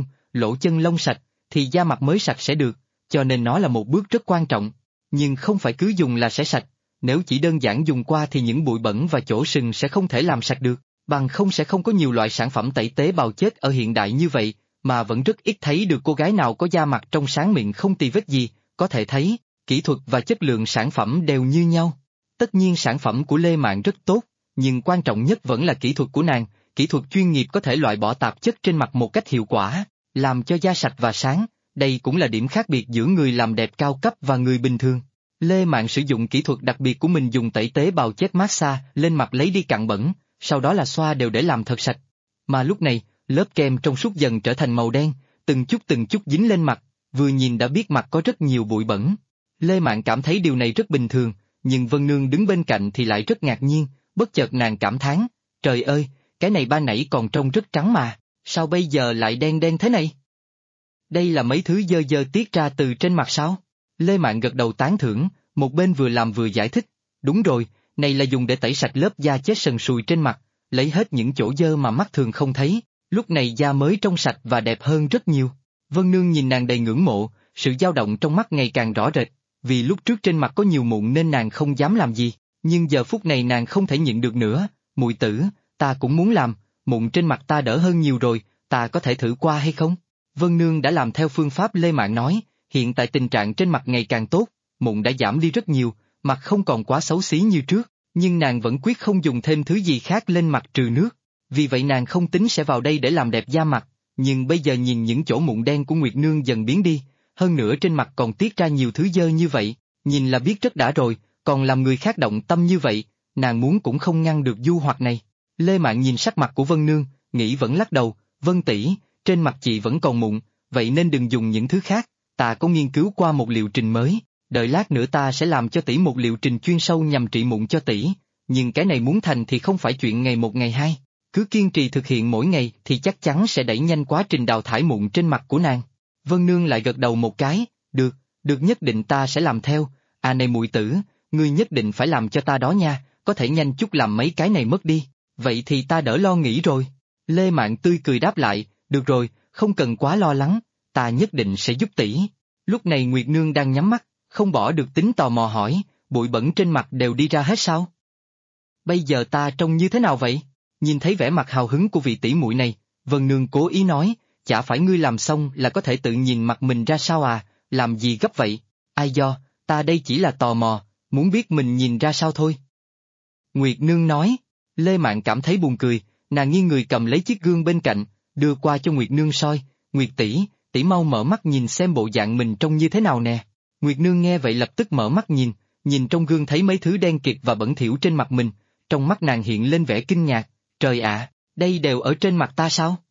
lỗ chân lông sạch, thì da mặt mới sạch sẽ được, cho nên nó là một bước rất quan trọng. Nhưng không phải cứ dùng là sẽ sạch, nếu chỉ đơn giản dùng qua thì những bụi bẩn và chỗ sừng sẽ không thể làm sạch được. Bằng không sẽ không có nhiều loại sản phẩm tẩy tế bào chết ở hiện đại như vậy, mà vẫn rất ít thấy được cô gái nào có da mặt trong sáng mịn không tì vết gì, có thể thấy, kỹ thuật và chất lượng sản phẩm đều như nhau. Tất nhiên sản phẩm của Lê Mạn rất tốt, nhưng quan trọng nhất vẫn là kỹ thuật của nàng, kỹ thuật chuyên nghiệp có thể loại bỏ tạp chất trên mặt một cách hiệu quả, làm cho da sạch và sáng, đây cũng là điểm khác biệt giữa người làm đẹp cao cấp và người bình thường. Lê Mạn sử dụng kỹ thuật đặc biệt của mình dùng tẩy tế bào chết massage lên mặt lấy đi cặn bẩn, sau đó là xoa đều để làm thật sạch. Mà lúc này, lớp kem trong suốt dần trở thành màu đen, từng chút dính lên mặt, vừa nhìn đã biết mặt có rất nhiều bụi bẩn. Lê Mạn cảm thấy điều này rất bình thường, nhưng Vân Nương đứng bên cạnh thì lại rất ngạc nhiên, bất chợt nàng cảm thán, trời ơi, cái này ban nãy còn trông rất trắng mà, sao bây giờ lại đen đen thế này? Đây là mấy thứ dơ dơ tiết ra từ trên mặt sao? Lê Mạn gật đầu tán thưởng, một bên vừa làm vừa giải thích, đúng rồi, này là dùng để tẩy sạch lớp da chết sần sùi trên mặt, lấy hết những chỗ dơ mà mắt thường không thấy, lúc này da mới trong sạch và đẹp hơn rất nhiều. Vân Nương nhìn nàng đầy ngưỡng mộ, sự dao động trong mắt ngày càng rõ rệt, vì lúc trước trên mặt có nhiều mụn nên nàng không dám làm gì, nhưng giờ phút này nàng không thể nhịn được nữa, muội tử, ta cũng muốn làm, mụn trên mặt ta đỡ hơn nhiều rồi, ta có thể thử qua hay không? Vân Nương đã làm theo phương pháp Lê Mạn nói, hiện tại tình trạng trên mặt ngày càng tốt, mụn đã giảm đi rất nhiều, mặt không còn quá xấu xí như trước, nhưng nàng vẫn quyết không dùng thêm thứ gì khác lên mặt trừ nước, vì vậy nàng không tính sẽ vào đây để làm đẹp da mặt, nhưng bây giờ nhìn những chỗ mụn đen của Nguyệt Nương dần biến đi, hơn nữa trên mặt còn tiết ra nhiều thứ dơ như vậy, nhìn là biết rất đã rồi, còn làm người khác động tâm như vậy, nàng muốn cũng không ngăn được du hoặc này. Lê Mạn nhìn sắc mặt của Vân Nương, nghĩ vẫn lắc đầu, Vân tỷ, trên mặt chị vẫn còn mụn, vậy nên đừng dùng những thứ khác, ta có nghiên cứu qua một liệu trình mới, đợi lát nữa ta sẽ làm cho tỷ một liệu trình chuyên sâu nhằm trị mụn cho tỷ, nhưng cái này muốn thành thì không phải chuyện ngày một ngày hai, cứ kiên trì thực hiện mỗi ngày thì chắc chắn sẽ đẩy nhanh quá trình đào thải mụn trên mặt của nàng. Vân Nương lại gật đầu một cái, được nhất định ta sẽ làm theo, à này muội tử, ngươi nhất định phải làm cho ta đó nha, có thể nhanh chút làm mấy cái này mất đi, vậy thì ta đỡ lo nghĩ rồi. Lê Mạn tươi cười đáp lại, được rồi, không cần quá lo lắng, ta nhất định sẽ giúp tỷ. Lúc này Nguyệt Nương đang nhắm mắt, không bỏ được tính tò mò hỏi, bụi bẩn trên mặt đều đi ra hết sao? Bây giờ ta trông như thế nào vậy? Nhìn thấy vẻ mặt hào hứng của vị tỷ muội này, Vân Nương cố ý nói, chả phải ngươi làm xong là có thể tự nhìn mặt mình ra sao à, làm gì gấp vậy? Ai do, ta đây chỉ là tò mò, muốn biết mình nhìn ra sao thôi. Nguyệt Nương nói, Lê Mạn cảm thấy buồn cười, nàng nghiêng người cầm lấy chiếc gương bên cạnh, đưa qua cho Nguyệt Nương soi, Nguyệt tỷ, tỷ mau mở mắt nhìn xem bộ dạng mình trông như thế nào nè. Nguyệt Nương nghe vậy lập tức mở mắt nhìn trong gương thấy mấy thứ đen kịt và bẩn thỉu trên mặt mình, trong mắt nàng hiện lên vẻ kinh ngạc, trời ạ, đây đều ở trên mặt ta sao?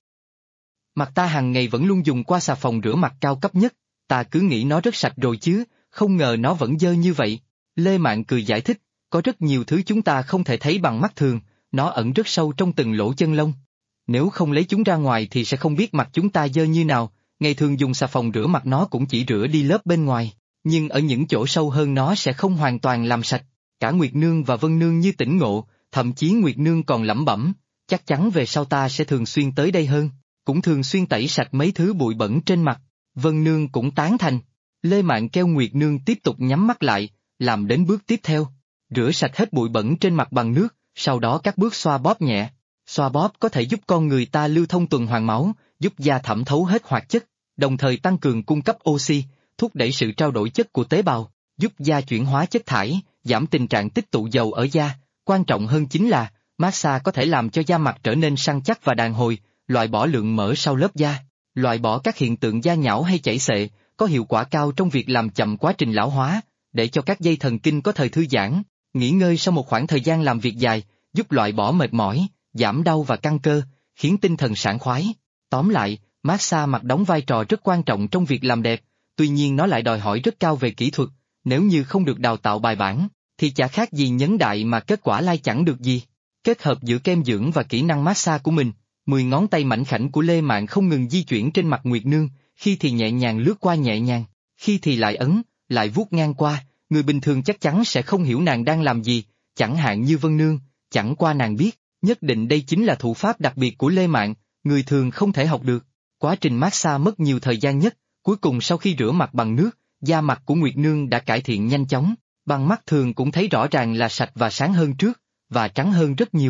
Mặt ta hàng ngày vẫn luôn dùng qua xà phòng rửa mặt cao cấp nhất, ta cứ nghĩ nó rất sạch rồi chứ, không ngờ nó vẫn dơ như vậy. Lê Mạn cười giải thích, có rất nhiều thứ chúng ta không thể thấy bằng mắt thường, nó ẩn rất sâu trong từng lỗ chân lông. Nếu không lấy chúng ra ngoài thì sẽ không biết mặt chúng ta dơ như nào, ngày thường dùng xà phòng rửa mặt nó cũng chỉ rửa đi lớp bên ngoài, nhưng ở những chỗ sâu hơn nó sẽ không hoàn toàn làm sạch. Cả Nguyệt Nương và Vân Nương như tỉnh ngộ, thậm chí Nguyệt Nương còn lẩm bẩm, chắc chắn về sau ta sẽ thường xuyên tới đây hơn, cũng thường xuyên tẩy sạch mấy thứ bụi bẩn trên mặt. Vân Nương cũng tán thành. Lê Mạn kêu Nguyệt Nương tiếp tục nhắm mắt lại, làm đến bước tiếp theo, rửa sạch hết bụi bẩn trên mặt bằng nước, sau đó các bước xoa bóp nhẹ. Xoa bóp có thể giúp con người ta lưu thông tuần hoàn máu, giúp da thẩm thấu hết hoạt chất, đồng thời tăng cường cung cấp oxy, thúc đẩy sự trao đổi chất của tế bào, giúp da chuyển hóa chất thải, giảm tình trạng tích tụ dầu ở da. Quan trọng hơn chính là, massage có thể làm cho da mặt trở nên săn chắc và đàn hồi, loại bỏ lượng mỡ sau lớp da, loại bỏ các hiện tượng da nhão hay chảy xệ, có hiệu quả cao trong việc làm chậm quá trình lão hóa, để cho các dây thần kinh có thời thư giãn, nghỉ ngơi sau một khoảng thời gian làm việc dài, giúp loại bỏ mệt mỏi, giảm đau và căng cơ, khiến tinh thần sảng khoái. Tóm lại, massage mặt đóng vai trò rất quan trọng trong việc làm đẹp, tuy nhiên nó lại đòi hỏi rất cao về kỹ thuật, nếu như không được đào tạo bài bản, thì chả khác gì nhấn đại mà kết quả lai chẳng được gì. Kết hợp giữa kem dưỡng và kỹ năng massage của mình, 10 ngón tay mảnh khảnh của Lê Mạn không ngừng di chuyển trên mặt Nguyệt Nương, khi thì nhẹ nhàng lướt qua nhẹ nhàng, khi thì lại ấn, lại vuốt ngang qua, người bình thường chắc chắn sẽ không hiểu nàng đang làm gì, chẳng hạn như Vân Nương, chẳng qua nàng biết, nhất định đây chính là thủ pháp đặc biệt của Lê Mạn, người thường không thể học được. Quá trình massage mất nhiều thời gian nhất, cuối cùng sau khi rửa mặt bằng nước, da mặt của Nguyệt Nương đã cải thiện nhanh chóng, bằng mắt thường cũng thấy rõ ràng là sạch và sáng hơn trước, và trắng hơn rất nhiều.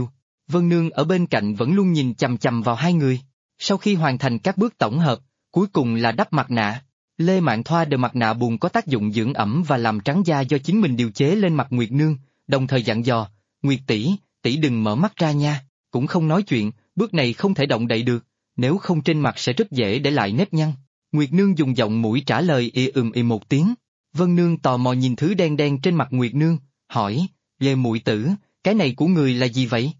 Vân Nương ở bên cạnh vẫn luôn nhìn chằm chằm vào hai người. Sau khi hoàn thành các bước tổng hợp, cuối cùng là đắp mặt nạ. Lê Mạn thoa đều mặt nạ buồn có tác dụng dưỡng ẩm và làm trắng da do chính mình điều chế lên mặt Nguyệt Nương, đồng thời dặn dò, Nguyệt tỷ, tỷ đừng mở mắt ra nha, cũng không nói chuyện, bước này không thể động đậy được, nếu không trên mặt sẽ rất dễ để lại nếp nhăn. Nguyệt Nương dùng giọng mũi trả lời y một tiếng. Vân Nương tò mò nhìn thứ đen đen trên mặt Nguyệt Nương, hỏi, Lê muội tử, cái này của người là gì vậy?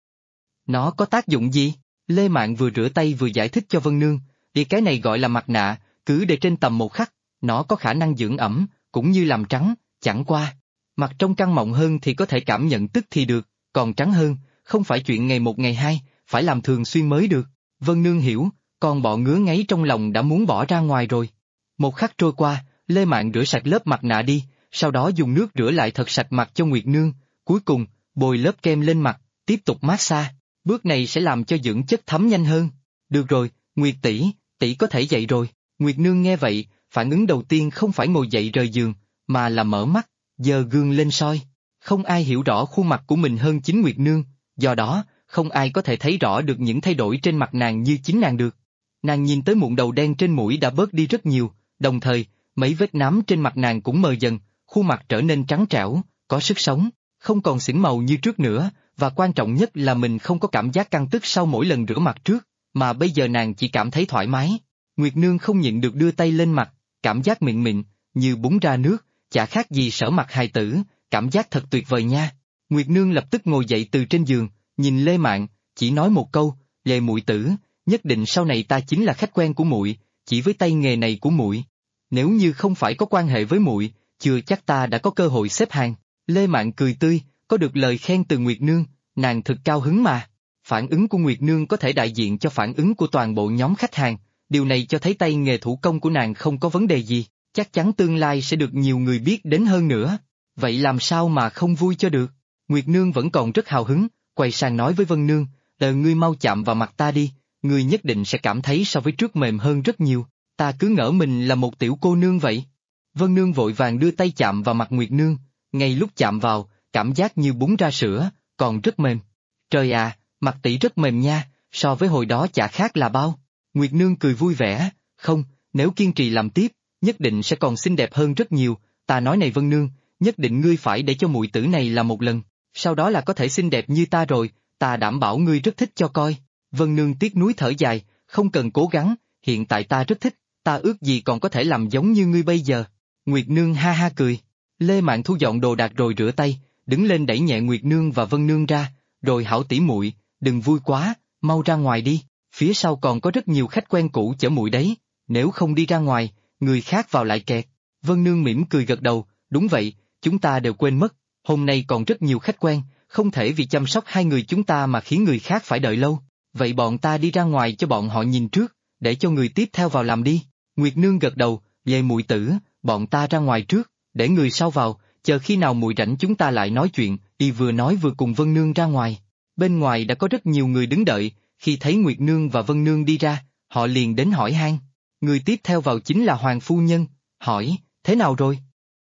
Nó có tác dụng gì? Lê Mạn vừa rửa tay vừa giải thích cho Vân Nương, cái này gọi là mặt nạ, cứ để trên tầm một khắc, nó có khả năng dưỡng ẩm, cũng như làm trắng, chẳng qua. Mặt trong căng mọng hơn thì có thể cảm nhận tức thì được, còn trắng hơn, không phải chuyện ngày một ngày hai, phải làm thường xuyên mới được. Vân Nương hiểu, con bọ ngứa ngáy trong lòng đã muốn bỏ ra ngoài rồi. Một khắc trôi qua, Lê Mạn rửa sạch lớp mặt nạ đi, sau đó dùng nước rửa lại thật sạch mặt cho Nguyệt Nương, cuối cùng, bôi lớp kem lên mặt, tiếp tục massage. Bước này sẽ làm cho dưỡng chất thấm nhanh hơn. Được rồi, Nguyệt tỷ, tỷ có thể dậy rồi. Nguyệt Nương nghe vậy, phản ứng đầu tiên không phải ngồi dậy rời giường, mà là mở mắt, giơ gương lên soi. Không ai hiểu rõ khuôn mặt của mình hơn chính Nguyệt Nương, do đó, không ai có thể thấy rõ được những thay đổi trên mặt nàng như chính nàng được. Nàng nhìn tới mụn đầu đen trên mũi đã bớt đi rất nhiều, đồng thời, mấy vết nám trên mặt nàng cũng mờ dần, khuôn mặt trở nên trắng trẻo, có sức sống, không còn xỉn màu như trước nữa, và quan trọng nhất là mình không có cảm giác căng tức sau mỗi lần rửa mặt trước, mà bây giờ nàng chỉ cảm thấy thoải mái. Nguyệt Nương không nhịn được đưa tay lên mặt, cảm giác mịn mịn, như búng ra nước, chả khác gì sở mặt hài tử, cảm giác thật tuyệt vời nha. Nguyệt Nương lập tức ngồi dậy từ trên giường, nhìn Lê Mạn, chỉ nói một câu, Lê muội tử, nhất định sau này ta chính là khách quen của muội, chỉ với tay nghề này của muội. Nếu như không phải có quan hệ với muội, chưa chắc ta đã có cơ hội xếp hàng. Lê Mạn cười tươi, có được lời khen từ Nguyệt Nương, nàng thực cao hứng mà. Phản ứng của Nguyệt Nương có thể đại diện cho phản ứng của toàn bộ nhóm khách hàng, điều này cho thấy tay nghề thủ công của nàng không có vấn đề gì, chắc chắn tương lai sẽ được nhiều người biết đến hơn nữa. Vậy làm sao mà không vui cho được? Nguyệt Nương vẫn còn rất hào hứng, quay sang nói với Vân Nương, ngươi mau chạm vào mặt ta đi, ngươi nhất định sẽ cảm thấy so với trước mềm hơn rất nhiều, ta cứ ngỡ mình là một tiểu cô nương vậy. Vân Nương vội vàng đưa tay chạm vào mặt Nguyệt Nương, ngay lúc chạm vào, cảm giác như búng ra sữa, còn rất mềm. Trời à, mặt tỷ rất mềm nha, so với hồi đó chả khác là bao. Nguyệt Nương cười vui vẻ, không, nếu kiên trì làm tiếp, nhất định sẽ còn xinh đẹp hơn rất nhiều, ta nói này Vân Nương, nhất định ngươi phải để cho muội tử này làm một lần, sau đó là có thể xinh đẹp như ta rồi, ta đảm bảo ngươi rất thích cho coi. Vân Nương tiếc nuối thở dài, không cần cố gắng, hiện tại ta rất thích, ta ước gì còn có thể làm giống như ngươi bây giờ. Nguyệt Nương ha ha cười. Lê Mạn thu dọn đồ đạc rồi rửa tay, đứng lên đẩy nhẹ Nguyệt Nương và Vân Nương ra, rồi hảo tỷ muội, đừng vui quá, mau ra ngoài đi, phía sau còn có rất nhiều khách quen cũ chở muội đấy, nếu không đi ra ngoài, người khác vào lại kẹt. Vân Nương mỉm cười gật đầu, đúng vậy, chúng ta đều quên mất, hôm nay còn rất nhiều khách quen, không thể vì chăm sóc hai người chúng ta mà khiến người khác phải đợi lâu, vậy bọn ta đi ra ngoài cho bọn họ nhìn trước, để cho người tiếp theo vào làm đi. Nguyệt Nương gật đầu, Lê muội tử, bọn ta ra ngoài trước, để người sau vào, chờ khi nào muội rảnh chúng ta lại nói chuyện, y vừa nói vừa cùng Vân Nương ra ngoài. Bên ngoài đã có rất nhiều người đứng đợi, khi thấy Nguyệt Nương và Vân Nương đi ra, họ liền đến hỏi han. Người tiếp theo vào chính là Hoàng phu nhân, hỏi, thế nào rồi?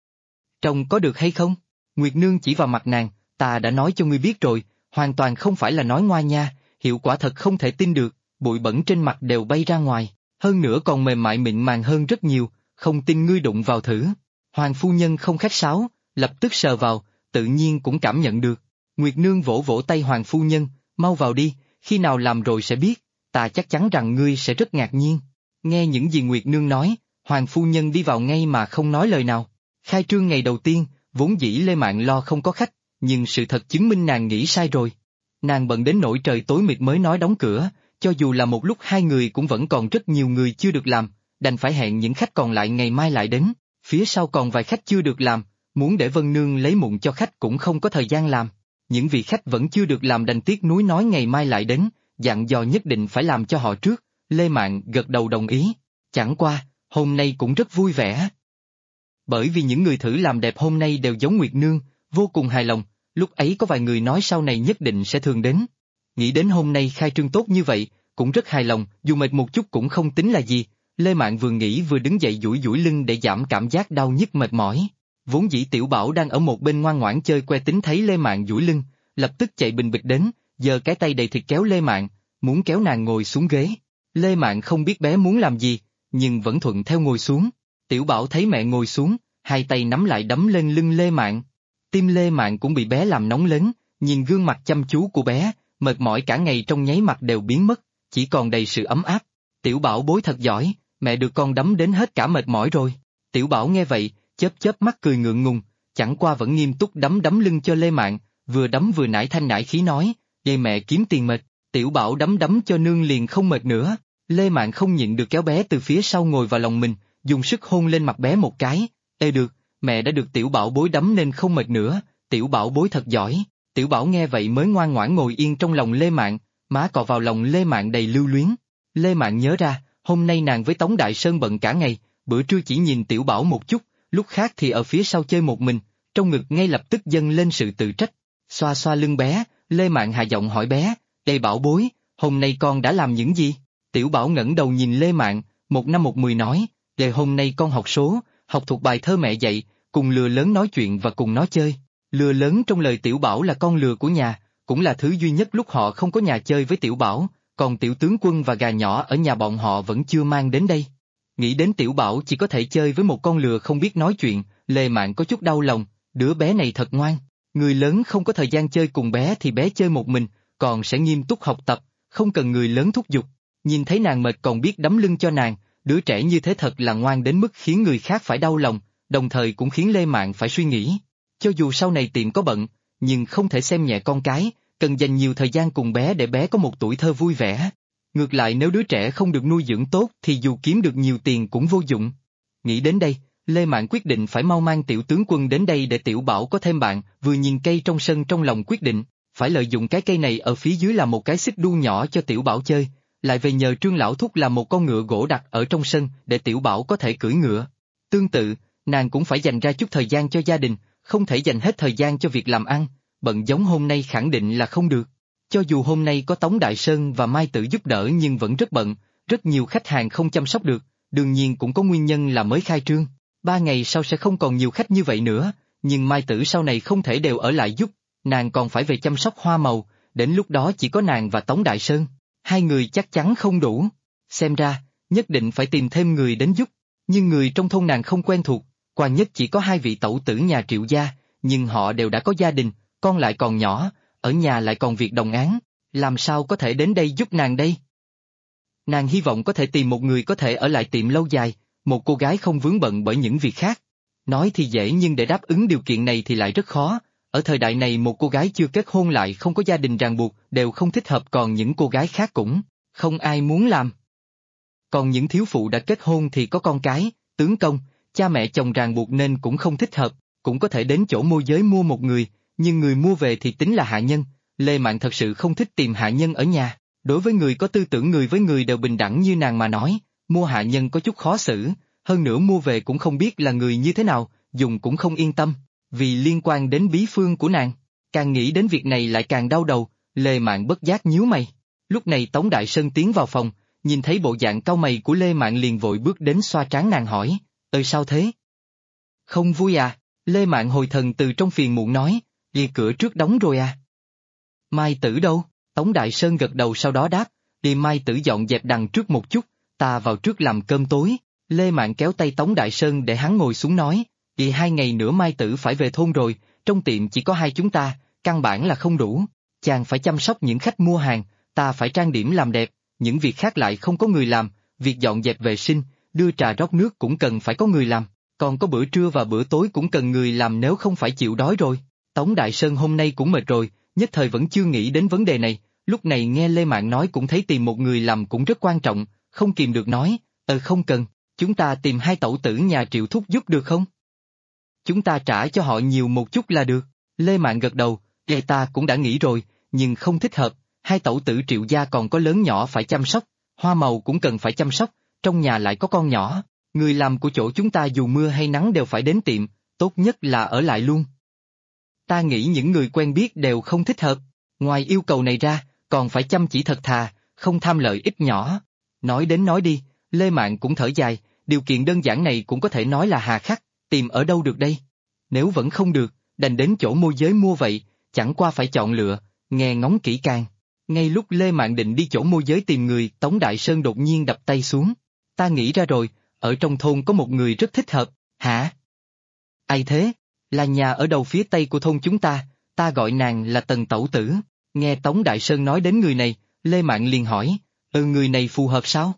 Trông có được hay không? Nguyệt Nương chỉ vào mặt nàng, ta đã nói cho ngươi biết rồi, hoàn toàn không phải là nói ngoa nha, hiệu quả thật không thể tin được, bụi bẩn trên mặt đều bay ra ngoài, hơn nữa còn mềm mại mịn màng hơn rất nhiều, không tin ngươi đụng vào thử. Hoàng phu nhân không khách sáo, lập tức sờ vào, tự nhiên cũng cảm nhận được. Nguyệt Nương vỗ vỗ tay Hoàng phu nhân, mau vào đi, khi nào làm rồi sẽ biết, ta chắc chắn rằng ngươi sẽ rất ngạc nhiên. Nghe những gì Nguyệt Nương nói, Hoàng phu nhân đi vào ngay mà không nói lời nào. Khai trương ngày đầu tiên, vốn dĩ Lê Mạn lo không có khách, nhưng sự thật chứng minh nàng nghĩ sai rồi. Nàng bận đến nỗi trời tối mịt mới nói đóng cửa, cho dù là một lúc hai người cũng vẫn còn rất nhiều người chưa được làm, đành phải hẹn những khách còn lại ngày mai lại đến, phía sau còn vài khách chưa được làm, muốn để Vân Nương lấy mụn cho khách cũng không có thời gian làm. Những vị khách vẫn chưa được làm đành tiếc nuối nói ngày mai lại đến, dặn dò nhất định phải làm cho họ trước, Lê Mạn gật đầu đồng ý, chẳng qua, hôm nay cũng rất vui vẻ. Bởi vì những người thử làm đẹp hôm nay đều giống Nguyệt Nương, vô cùng hài lòng, lúc ấy có vài người nói sau này nhất định sẽ thường đến. Nghĩ đến hôm nay khai trương tốt như vậy, cũng rất hài lòng, dù mệt một chút cũng không tính là gì, Lê Mạn vừa nghĩ vừa đứng dậy duỗi duỗi lưng để giảm cảm giác đau nhức mệt mỏi. Vốn dĩ Tiểu Bảo đang ở một bên ngoan ngoãn chơi que tính thấy Lê Mạn duỗi lưng, lập tức chạy bình bịch đến, giơ cái tay đầy thịt kéo Lê Mạn, muốn kéo nàng ngồi xuống ghế. Lê Mạn không biết bé muốn làm gì, nhưng vẫn thuận theo ngồi xuống. Tiểu Bảo thấy mẹ ngồi xuống, hai tay nắm lại đấm lên lưng Lê Mạn. Tim Lê Mạn cũng bị bé làm nóng lớn, nhìn gương mặt chăm chú của bé, mệt mỏi cả ngày trong nháy mắt đều biến mất, chỉ còn đầy sự ấm áp. Tiểu Bảo bối thật giỏi, mẹ được con đấm đến hết cả mệt mỏi rồi. Tiểu Bảo nghe vậy, chớp chớp mắt cười ngượng ngùng, chẳng qua vẫn nghiêm túc đấm lưng cho Lê Mạn, vừa đấm vừa nải thanh nải khí nói, "Vậy mẹ kiếm tiền mệt." Tiểu Bảo đấm cho nương liền không mệt nữa. Lê Mạn không nhịn được kéo bé từ phía sau ngồi vào lòng mình, dùng sức hôn lên mặt bé một cái. "Ê được, mẹ đã được Tiểu Bảo bối đấm nên không mệt nữa, Tiểu Bảo bối thật giỏi." Tiểu Bảo nghe vậy mới ngoan ngoãn ngồi yên trong lòng Lê Mạn, má cọ vào lòng Lê Mạn đầy lưu luyến. Lê Mạn nhớ ra, hôm nay nàng với Tống Đại Sơn bận cả ngày, bữa trưa chỉ nhìn Tiểu Bảo một chút, lúc khác thì ở phía sau chơi một mình, trong ngực ngay lập tức dâng lên sự tự trách. Xoa xoa lưng bé, Lê Mạn hạ giọng hỏi bé, "Đây Bảo bối, hôm nay con đã làm những gì?" Tiểu Bảo ngẩng đầu nhìn Lê Mạn, một năm một mười nói, "Đây hôm nay con học số, học thuộc bài thơ mẹ dạy, cùng lừa lớn nói chuyện và cùng nó chơi." Lừa lớn trong lời Tiểu Bảo là con lừa của nhà, cũng là thứ duy nhất lúc họ không có nhà chơi với Tiểu Bảo, còn Tiểu Tướng Quân và gà nhỏ ở nhà bọn họ vẫn chưa mang đến đây. Nghĩ đến Tiểu Bảo chỉ có thể chơi với một con lừa không biết nói chuyện, Lê Mạn có chút đau lòng, đứa bé này thật ngoan. Người lớn không có thời gian chơi cùng bé thì bé chơi một mình, còn sẽ nghiêm túc học tập, không cần người lớn thúc giục. Nhìn thấy nàng mệt còn biết đấm lưng cho nàng, đứa trẻ như thế thật là ngoan đến mức khiến người khác phải đau lòng, đồng thời cũng khiến Lê Mạn phải suy nghĩ. Cho dù sau này tiệm có bận, nhưng không thể xem nhẹ con cái, cần dành nhiều thời gian cùng bé để bé có một tuổi thơ vui vẻ. Ngược lại nếu đứa trẻ không được nuôi dưỡng tốt thì dù kiếm được nhiều tiền cũng vô dụng. Nghĩ đến đây, Lê Mạn quyết định phải mau mang Tiểu Tướng Quân đến đây để Tiểu Bảo có thêm bạn, vừa nhìn cây trong sân trong lòng quyết định, phải lợi dụng cái cây này ở phía dưới làm một cái xích đu nhỏ cho Tiểu Bảo chơi, lại về nhờ Trương Lão Thúc làm một con ngựa gỗ đặt ở trong sân để Tiểu Bảo có thể cưỡi ngựa. Tương tự, nàng cũng phải dành ra chút thời gian cho gia đình, không thể dành hết thời gian cho việc làm ăn, bận giống hôm nay khẳng định là không được. Cho dù hôm nay có Tống Đại Sơn và Mai Tử giúp đỡ nhưng vẫn rất bận, rất nhiều khách hàng không chăm sóc được, đương nhiên cũng có nguyên nhân là mới khai trương. 3 ngày sau sẽ không còn nhiều khách như vậy nữa, nhưng Mai Tử sau này không thể đều ở lại giúp, nàng còn phải về chăm sóc hoa màu, đến lúc đó chỉ có nàng và Tống Đại Sơn, hai người chắc chắn không đủ. Xem ra, nhất định phải tìm thêm người đến giúp, nhưng người trong thôn nàng không quen thuộc, qua nhất chỉ có 2 vị tẩu tử nhà Triệu gia, nhưng họ đều đã có gia đình, con lại còn nhỏ, ở nhà lại còn việc đồng áng, làm sao có thể đến đây giúp nàng đây? Nàng hy vọng có thể tìm một người có thể ở lại tiệm lâu dài, một cô gái không vướng bận bởi những việc khác. Nói thì dễ nhưng để đáp ứng điều kiện này thì lại rất khó, ở thời đại này một cô gái chưa kết hôn lại không có gia đình ràng buộc đều không thích hợp, còn những cô gái khác cũng không ai muốn làm. Còn những thiếu phụ đã kết hôn thì có con cái, tướng công, cha mẹ chồng ràng buộc nên cũng không thích hợp, cũng có thể đến chỗ môi giới mua một người, nhưng người mua về thì tính là hạ nhân. Lê Mạn thật sự không thích tìm hạ nhân ở nhà, đối với người có tư tưởng người với người đều bình đẳng như nàng mà nói, mua hạ nhân có chút khó xử, hơn nữa mua về cũng không biết là người như thế nào, dùng cũng không yên tâm, vì liên quan đến bí phương của nàng. Càng nghĩ đến việc này lại càng đau đầu, Lê Mạn bất giác nhíu mày. Lúc này Tống Đại Sơn tiến vào phòng, nhìn thấy bộ dạng cau mày của Lê Mạn liền vội bước đến xoa trán nàng hỏi, sao thế? Không vui à? Lê Mạn hồi thần từ trong phiền muộn nói, "Lìa cửa trước đóng rồi à?" "Mai Tử đâu?" Tống Đại Sơn gật đầu sau đó đáp, "Đi Mai Tử dọn dẹp đằng trước một chút, ta vào trước làm cơm tối." Lê Mạn kéo tay Tống Đại Sơn để hắn ngồi xuống nói, "Đi 2 ngày nữa Mai Tử phải về thôn rồi, trong tiệm chỉ có 2 chúng ta, căn bản là không đủ, chàng phải chăm sóc những khách mua hàng, ta phải trang điểm làm đẹp, những việc khác lại không có người làm, việc dọn dẹp vệ sinh, đưa trà rót nước cũng cần phải có người làm, còn có bữa trưa và bữa tối cũng cần người làm nếu không phải chịu đói rồi." Tống Đại Sơn hôm nay cũng mệt rồi, nhất thời vẫn chưa nghĩ đến vấn đề này, lúc này nghe Lê Mạn nói cũng thấy tìm một người làm cũng rất quan trọng, không kìm được nói, không cần, chúng ta tìm 2 tẩu tử nhà Triệu thúc giúp được không? Chúng ta trả cho họ nhiều một chút là được." Lê Mạn gật đầu, ta cũng đã nghĩ rồi, nhưng không thích hợp, 2 tẩu tử Triệu gia còn có lớn nhỏ phải chăm sóc, hoa màu cũng cần phải chăm sóc, trong nhà lại có con nhỏ, người làm của chỗ chúng ta dù mưa hay nắng đều phải đến tiệm, tốt nhất là ở lại luôn. Ta nghĩ những người quen biết đều không thích hợp, ngoài yêu cầu này ra, còn phải chăm chỉ thật thà, không tham lợi ích nhỏ. Nói đến nói đi, Lê Mạn cũng thở dài, điều kiện đơn giản này cũng có thể nói là hà khắc, tìm ở đâu được đây? Nếu vẫn không được, đành đến chỗ môi giới mua vậy, chẳng qua phải chọn lựa, nghe ngóng kỹ càng. Ngay lúc Lê Mạn định đi chỗ môi giới tìm người, Tống Đại Sơn đột nhiên đập tay xuống. Ta nghĩ ra rồi, ở trong thôn có một người rất thích hợp, hả? Ai thế? Là nhà ở đầu phía tây của thôn chúng ta gọi nàng là Tần Tẩu Tử. Nghe Tống Đại Sơn nói đến người này, Lê Mạn liền hỏi, người này phù hợp sao?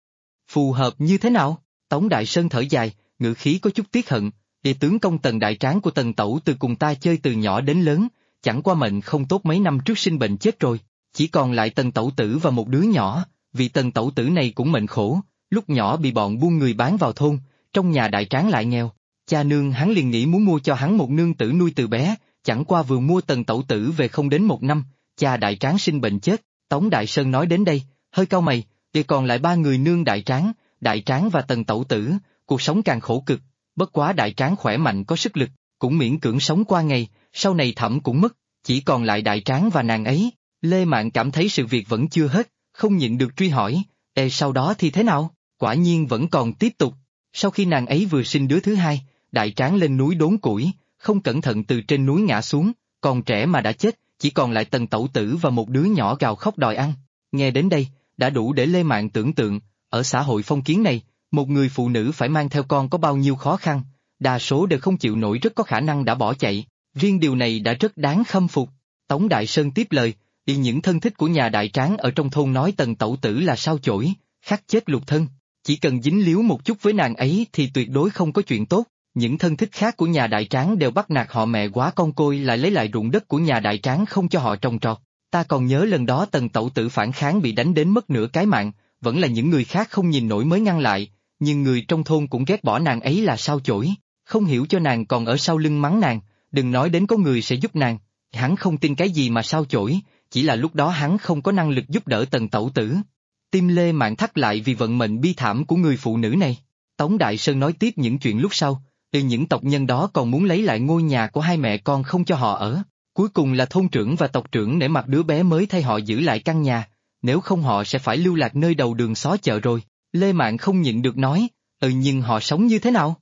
Phù hợp như thế nào? Tống Đại Sơn thở dài, ngữ khí có chút tiếc hận, tướng công Tần Đại Tráng của Tần Tẩu Tử cùng ta chơi từ nhỏ đến lớn, chẳng qua mệnh không tốt mấy năm trước sinh bệnh chết rồi, chỉ còn lại Tần Tẩu Tử và một đứa nhỏ, vì Tần Tẩu Tử này cũng mệnh khổ, lúc nhỏ bị bọn buôn người bán vào thôn, trong nhà Đại Tráng lại nghèo, cha nương hắn liền nghĩ muốn mua cho hắn một nương tử nuôi từ bé, chẳng qua vừa mua Tần Tẩu Tử về không đến một năm, cha Đại Tráng sinh bệnh chết. Tống Đại Sơn nói đến đây, hơi cau mày, còn lại ba người nương Đại Tráng và Tần Tẩu Tử, cuộc sống càng khổ cực, bất quá Đại Tráng khỏe mạnh có sức lực, cũng miễn cưỡng sống qua ngày, sau này thẩm cũng mất, chỉ còn lại Đại Tráng và nàng ấy. Lê Mạn cảm thấy sự việc vẫn chưa hết, không nhịn được truy hỏi, sau đó thì thế nào? Quả nhiên vẫn còn tiếp tục, sau khi nàng ấy vừa sinh đứa thứ hai, Đại Tráng lên núi đốn củi, không cẩn thận từ trên núi ngã xuống, còn trẻ mà đã chết, chỉ còn lại Tần Tẩu Tử và một đứa nhỏ gào khóc đòi ăn. Nghe đến đây, đã đủ để Lê Mạn tưởng tượng, ở xã hội phong kiến này, một người phụ nữ phải mang theo con có bao nhiêu khó khăn, đa số đều không chịu nổi, rất có khả năng đã bỏ chạy, riêng điều này đã rất đáng khâm phục. Tống Đại Sơn tiếp lời, những thân thích của nhà Đại Tráng ở trong thôn nói Tần Tẩu Tử là sao chổi, khắc chết lục thân, chỉ cần dính líu một chút với nàng ấy thì tuyệt đối không có chuyện tốt. Những thân thích khác của nhà Đại Tráng đều bắt nạt họ mẹ quá con côi, lại lấy lại ruộng đất của nhà Đại Tráng không cho họ trồng trọt. Ta còn nhớ lần đó Tần Tẩu Tử phản kháng bị đánh đến mất nửa cái mạng, vẫn là những người khác không nhìn nổi mới ngăn lại, nhưng người trong thôn cũng ghét bỏ nàng ấy là sao chổi, không hiểu cho nàng còn ở sau lưng mắng nàng, đừng nói đến có người sẽ giúp nàng. Hắn không tin cái gì mà sao chổi, chỉ là lúc đó hắn không có năng lực giúp đỡ Tần Tẩu Tử. Tim Lê Mạn thắt lại vì vận mệnh bi thảm của người phụ nữ này. Tống Đại Sơn nói tiếp những chuyện lúc sau, những tộc nhân đó còn muốn lấy lại ngôi nhà của hai mẹ con không cho họ ở. Cuối cùng là thôn trưởng và tộc trưởng nể mặt đứa bé mới thay họ giữ lại căn nhà, nếu không họ sẽ phải lưu lạc nơi đầu đường xó chợ rồi. Lê Mạn không nhịn được nói, nhưng họ sống như thế nào?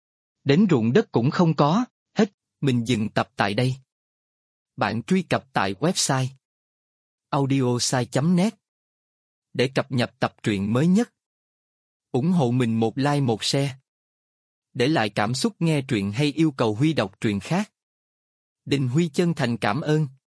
Đến ruộng đất cũng không có, hết, mình dừng tập tại đây. Bạn truy cập tại website audiosai.net để cập nhật tập truyện mới nhất. Ủng hộ mình một like một share. Để lại cảm xúc nghe truyện hay yêu cầu Huy đọc truyện khác. Đình Huy chân thành cảm ơn.